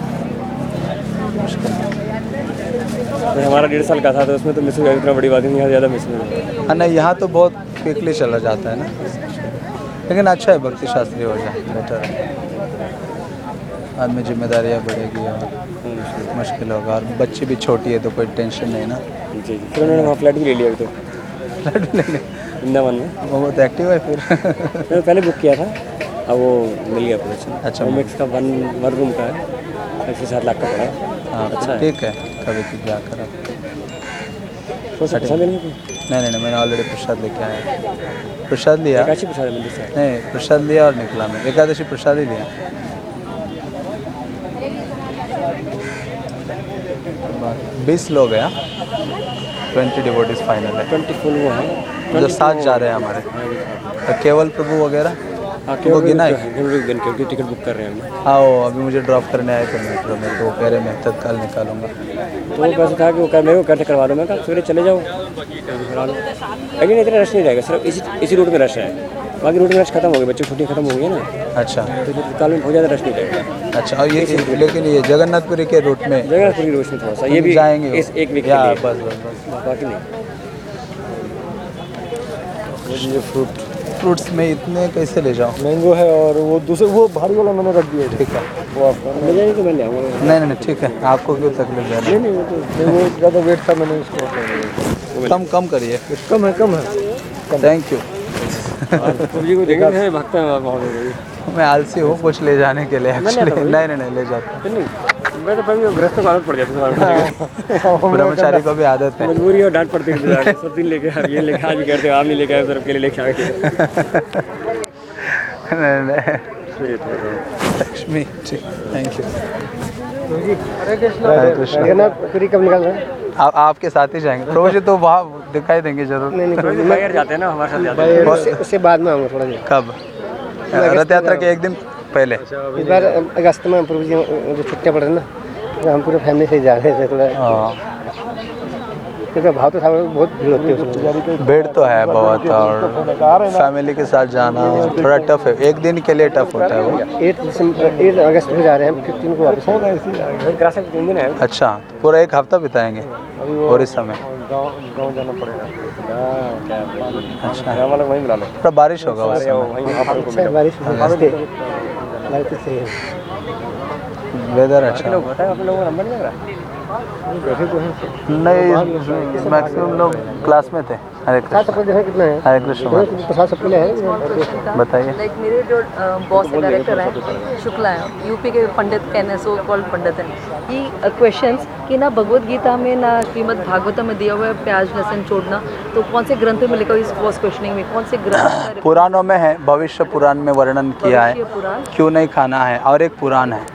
फिर हमारा डेढ़ साल का था तो उसमें तो मिस हो गया, इतना बड़ी बात नहीं, यहाँ ज़्यादा मिस नहीं हुआ। हाँ नहीं यहाँ तो बहुत क्विकली चला जाता है ना, लेकिन अच्छा है भक्ति शास्त्री हो जाए बेटर है। आदमी जिम्मेदारियाँ बढ़ेगी और मुश्किल होगा, और बच्ची भी छोटी है तो कोई टेंशन नहीं ना। जी जी, फिर उन्होंने वहाँ फ्लैट भी ले लिया अभी तो फ्लैट भी लेंगे, वृंदावन में। वो बहुत एक्टिव है फिर। मैंने पहले बुक किया था, अब वो मिल गया पोजीशन। अच्छा। मिक्स का वन वन रूम का है, छः से सात लाख का पड़ा है। हाँ अच्छा है। ठीक है, कभी तो जाकर आप। तो सब पसंद नहीं है, नहीं नहीं नहीं मैंने ऑलरेडी प्रसाद लेके आया, प्रसाद लिया एकादशी प्रसाद है मंदिर से। नहीं प्रसाद लिया और निकला मैं, एकादशी प्रसाद ही लिया। बीस लोग हैं, ट्वेंटी डिवोटीज फाइनल है। ट्वेंटी फुल वो है, जो साथ जा रहे हैं हमारे, तो केवल प्रभु वगैरह हाँ वो केवल गिना है? केवल दिन के टिकट बुक कर रहे हैं हम। हाँ वो अभी मुझे ड्रॉप करने आए थे मेट्रो में, तो वो कह रहे मैं तत्काल निकालूंगा। तो वो कैसे था कि वो कह मेरे को करते करवा दो, मैं कहा सवेरे चले जाओ करा लो, लेकिन इतना रश नहीं रहेगा, सिर्फ इसी इसी रूट में रश है, बाकी रूट में रश खत्म हो गया, बच्चों की छुट्टियाँ खत्म हो गई है ना, अच्छा तो तत्काल में बहुत ज़्यादा रश नहीं रहेगा। अच्छा। और ये लेकिन ये जगन्नाथपुरी के रूट में जगन्नाथपुरी रोड में थोड़ा सा ये भी जाएंगे इस एक वीक के या लिए, बस बस बस। बाकी नहीं। ये फ्रूट फ्रूट्स में इतने कैसे ले जाओ? मैंगो है और वो दूसरे वो भारी वाला मैंने रख दिया है। ठीक है, वो आपका ले जाएंगे तो मैं ले आऊँगा। नहीं नहीं नहीं, ठीक है, आपको क्यों तकलीफ देना? नहीं नहीं वो तो नहीं, वो ज़्यादा वेट था, मैंने इसको कम कम करिए फिर। कम है कम है। Thank you. प्रभु जी को देखेंगे भक्त हैं वहाँ पे। मैं आलसी हूँ कुछ ले जाने के लिए एक्चुअली। नहीं नहीं नहीं ले जाता, नहीं मैं तो कभी गृहस्थ को आदत पड़ जाती है, ब्रह्मचारी को भी आदत है। मजबूरी और डांट पड़ती है, सब दिन लेके आ ये लेके आज भी कहते हो आप नहीं लेके आए, सबके लिए लेके आ गए। नहीं नहीं लक्ष्मी ठीक, थैंक यू। हरे कृष्णा। हरे कृष्णा। जगन्नाथपुरी कब निकल रहे हैं? आप आपके साथ ही जाएंगे प्रभु जी, तो वहाँ दिखाई देंगे जरूर। नहीं नहीं बाहर जाते हैं ना, हमारे साथ जाते हैं। उससे उससे बाद में आऊँगा थोड़ा देर। कब? रथ यात्रा के एक दिन पहले। इस बार अगस्त में प्रभु जी जो छुट्टियाँ पड़ रही ना, तो हम पूरे फैमिली से ही जा रहे थे थोड़ा, हाँ क्योंकि भाव तो था बहुत भीड़ होती है उसमें। भीड़ तो है बहुत, और फैमिली के साथ जाना थोड़ा टफ है, एक दिन के लिए टफ होता है वो। एट दिसंबर एट अगस्त में जा रहे हैं हम, फिफ्टीन को वापस आएंगे। ग्रास तीन दिन है। अच्छा, पूरा एक हफ्ता बिताएंगे उड़ीसा में? गाँव जाना पड़ेगा। अच्छा, हमारा वहीं मिला लो, थोड़ा बारिश होगा उस समय, वहीं आप लोग को अच्छा, मिला। बारिश बारिश तो सही है। वेदर अच्छा लोग होता है, आप लोगों को नंबर नहीं लग रहा? बैठे तो हैं। नहीं, मैक्सिमम लोग क्लास में थे। हरे प्रसाद कृष्ण। सबके कितना है? हरे कृष्ण। प्रसाद सबके लिए है। बताइए। लाइक मेरे जो बॉस है, डायरेक्टर हैं शुक्ला हैं, यूपी के पंडित कहने सो कॉल्ड पंडित हैं, कि क्वेश्चंस कि ना भगवत गीता में ना श्रीमद् भागवतम में दिया हुआ है प्याज लहसुन छोड़ना, तो कौन से ग्रंथ में लिखा हुआ? इस वॉज क्वेश्चनिंग में कौन से ग्रंथ? पुराणों में है, भविष्य पुराण में वर्णन किया है भविष्य पुराण। क्यों नहीं खाना है, और एक पुराण है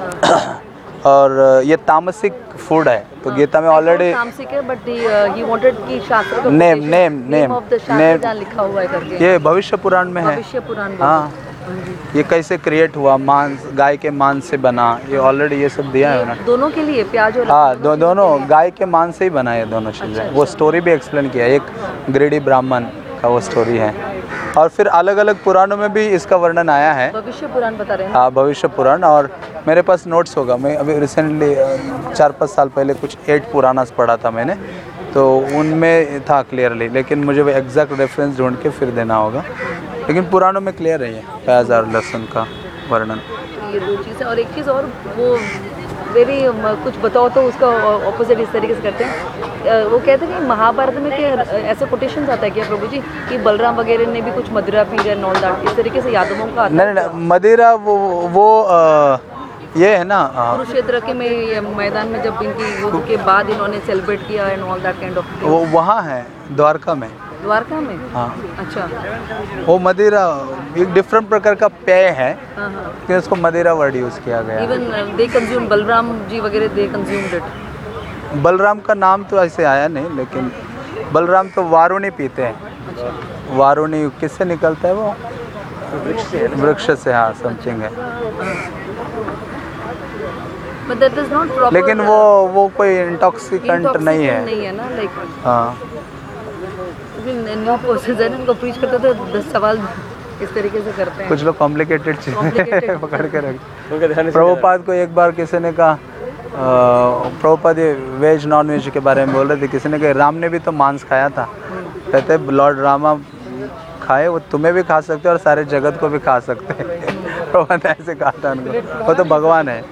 और ये तामसिक फूड है, तो गीता में ऑलरेडी तामसिक है, बट ही वांटेड कि शास्त्र का name name name of the shastra name जहाँ लिखा हुआ है करके, ये भविष्य पुराण में है। भविष्य पुराण। हाँ, ये कैसे क्रिएट हुआ, मांस गाय के मांस से बना, ये ऑलरेडी ये सब दिया है ना। दोनों के लिए प्याज और हाँ दो, दोनों गाय के मांस से ही बना है दोनों चीज़ें। वो स्टोरी भी एक्सप्लेन किया है, एक ग्रेडी ब्राह्मण का वो स्टोरी है, और फिर अलग अलग पुराणों में भी इसका वर्णन आया है। भविष्य पुराण बता रहे हैं। हाँ भविष्य पुराण, और मेरे पास नोट्स होगा, मैं अभी रिसेंटली चार पाँच साल पहले कुछ एट पुराणास पढ़ा था मैंने, तो उनमें था क्लियरली, लेकिन मुझे वो एग्जैक्ट रेफरेंस ढूंढ के फिर देना होगा, लेकिन पुराणों में क्लियर है ये प्याज और लहसुन का वर्णन। ये दो चीज़ें, और एक चीज़ और वो वेरी कुछ बताओ तो उसका ऑपोजिट इस तरीके से करते हैं। वो कहते हैं कि महाभारत में क्या ऐसा कोटेशन आता है क्या प्रभु जी कि बलराम वगैरह ने भी कुछ मदिरा पी है, नॉल दैट, इस तरीके से यादवों का आता नहीं नहीं मदिरा वो वो आ, ये है ना आ, कुरुक्षेत्र के में ये मैदान में जब इनकी युद्ध के बाद इन्होंने सेलिब्रेट किया and all that kind of वो वहाँ है द्वारका में। द्वारका में। हाँ अच्छा। वो मदिरा एक डिफरेंट प्रकार का पेय है हाँ हाँ। कि उसको मदिरा वर्ड यूज़ किया गया। Even they consume, Balram ji वगैरह दे कंज्यूम्ड इट। बलराम का नाम तो ऐसे आया नहीं, लेकिन बलराम तो वारुणी पीते हैं। वारुणी किससे निकलता है वो? वृक्ष से। हाँ समथिंग है, But that is not proper, लेकिन वो वो कोई इंटॉक्सिकेंट नहीं है। नहीं है ना, लाइक हाँ न्यू प्रोसेस है ना, उनको प्रीच करते थे दस सवाल इस तरीके से करते हैं। कुछ लोग कॉम्प्लिकेटेड चीज़ें Complicated पकड़ के रख। उनका ध्यान नहीं प्रभुपाद को एक बार किसी ने कहा, प्रभुपाद ये वेज नॉन वेज के बारे में बोल रहे थे, किसी ने कहा राम ने भी तो मांस खाया था। कहते लॉर्ड रामा खाए, वो तुम्हें भी खा सकते हैं और सारे जगत को भी खा सकते हैं। प्रभुपाद ने ऐसे कहा था उनको, वो तो भगवान है।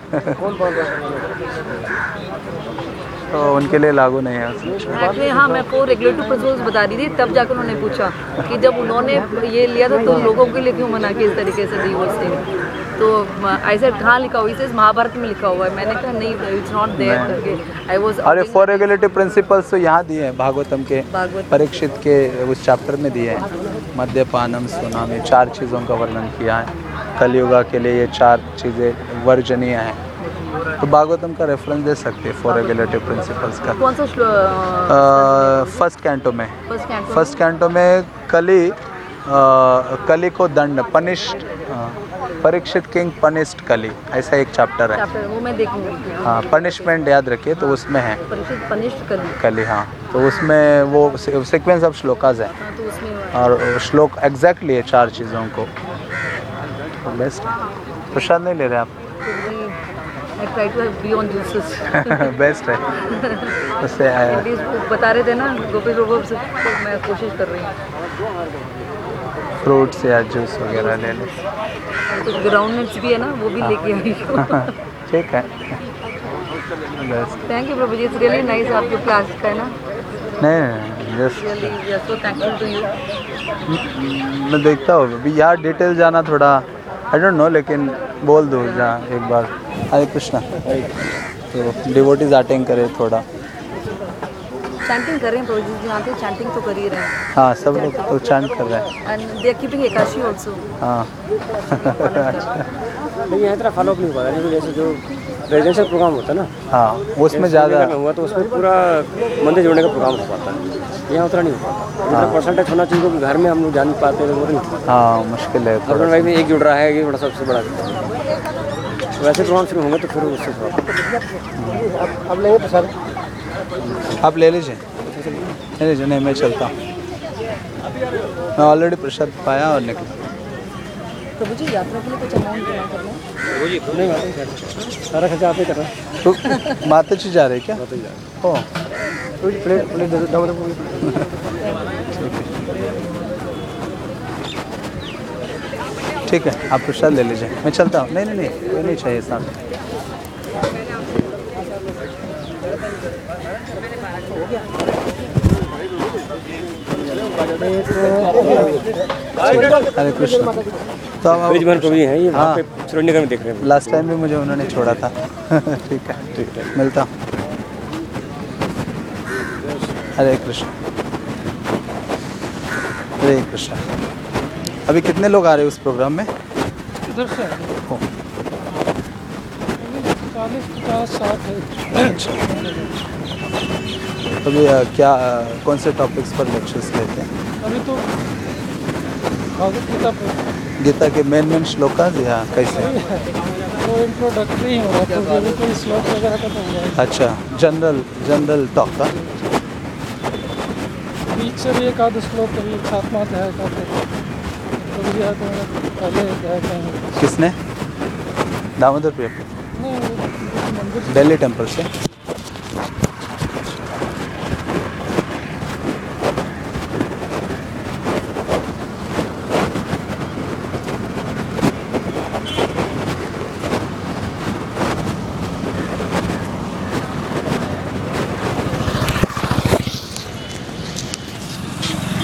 तो उनके लिए लागू नहीं है। एक्चुअली हाँ, मैं को रेगुलेटरी प्रिंसिपल्स बता रही थी, तब जाकर उन्होंने पूछा कि जब उन्होंने ये लिया था तो लोगों के लिए क्यों मना किया इस तरीके से डिवोर्स थिंग। तो ऐसे कहाँ लिखा हुआ, इसे महाभारत में लिखा हुआ है। मैंने कहा नहीं, इट्स नॉट देयर करके आई वाज। अरे फोर रेगुलेटरी प्रिंसिपल्स तो यहाँ दिए हैं भागवतम के, भागवत परीक्षित के उस चैप्टर में दिए हैं। मद्यपानम सुनाम, ये चार चीज़ों का वर्णन किया है। कलयुगा के लिए ये चार चीज़ें वर्जनीय हैं। तो भागवतम का रेफरेंस दे सकते हैं फोर रेगुलेटरी प्रिंसिपल्स का। कौन सा फर्स्ट कैंटो में फर्स्ट कैंटो फर्स्ट कैंटो में कली आ, कली को दंड पनिश्ड, परीक्षित किंग पनिश्ड कली, ऐसा एक चैप्टर है। चैप्टर वो मैं देखूंगी। हाँ पनिशमेंट याद रखिए, तो उसमें है परीक्षित पनिष्ड कली। कली। हाँ तो उसमें वो सीक्वेंस ऑफ श्लोकाज है हाँ, तो उसमें और श्लोक एग्जैक्टली है चार चीज़ों को। तो बेस्ट प्रसाद नहीं ले रहे आप? I try to have beyond juices. Best है उससे आया। At least वो बता रहे थे ना गोपी रोबो से, तो मैं कोशिश कर रही हूँ। फ्रूट्स या जूस वगैरह ले लें। कुछ ग्राउंड नट्स भी है ना, वो भी लेके आई हूँ। ठीक है best. Thank you Prabhu ji, it's really nice आपके क्लास का है ना। नहीं just really we are so thankful to you. मैं देखता हूँ अभी यार, डिटेल जाना थोड़ा आई डोंट नो, लेकिन बोल दो जहाँ एक बार। हरे कृष्णा। तो डिवोटीज अटेंड करे थोड़ा। चैंटिंग कर रहे हैं प्रभु जी, यहाँ पे चैंटिंग तो कर ही रहे हैं। हाँ सब लोग तो चैंट कर रहे हैं। And they are keeping Ekadashi also. हाँ लेकिन यहाँ इतना फॉलोअप नहीं हुआ था, लेकिन जैसे जो रेजिडेंशियल प्रोग्राम होता है ना, हाँ उसमें ज़्यादा हुआ तो उसमें पूरा मंदिर जोड़ने का प्रोग्राम हो पाता है। यहाँ उतना नहीं हो पाता। हाँ। परसेंटेज होना चाहिए, क्योंकि घर में हम लोग जान नहीं पाते, तो वो नहीं। हाँ मुश्किल है। हस्बैंड वाइफ में एक जुड़ रहा है, ये बड़ा सबसे बड़ा। वैसे प्रोग्राम शुरू होंगे तो फिर उससे थोड़ा अब लेंगे तो सर आप ले लीजिए। ले लीजिए, नहीं मैं चलता हूँ। मैं ऑलरेडी प्रसाद पाया और निकला। प्रभु जी यात्रा के लिए कुछ अमाउंट जमा करना है? नहीं माता सारा खर्चा आप ही कर रहे हैं। तो माता जी जा रहे हैं क्या? ओ प्लेट प्लेट दे दो। ठीक है आप प्रसाद ले लीजिए, मैं चलता हूँ। नहीं नहीं नहीं कोई नहीं चाहिए साथ। हरे कृष्ण। तो अब ब्रिजबर्न को भी है ये, हाँ। वहाँ पे चंडीगढ़ में देख रहे हैं। लास्ट टाइम भी मुझे उन्होंने छोड़ा था। ठीक है ठीक है। मिलता हूँ। हरे कृष्ण। हरे कृष्ण। अभी कितने लोग आ रहे हैं उस प्रोग्राम में? इधर से ओ, चालीस पचास साठ है। अभी अ, क्या अ, कौन से टॉपिक्स पर लेक्चर्स लेते हैं? अभी तो भागवत गीता पे गीता के मेन मेन श्लोकाज या कैसे? वो इंट्रोडक्टरी ही हो रहा है, तो अभी कोई श्लोक वगैरह का तो हो जाएगा। अच्छा जनरल जनरल टॉक का। बीच से भी एक आध श्लोक कभी सातवां अध्याय का थे, तो भी तो पहले अध्याय का है। किसने? दामोदर प्रिय नहीं वो मंदिर दिल्ली टेम्पल से।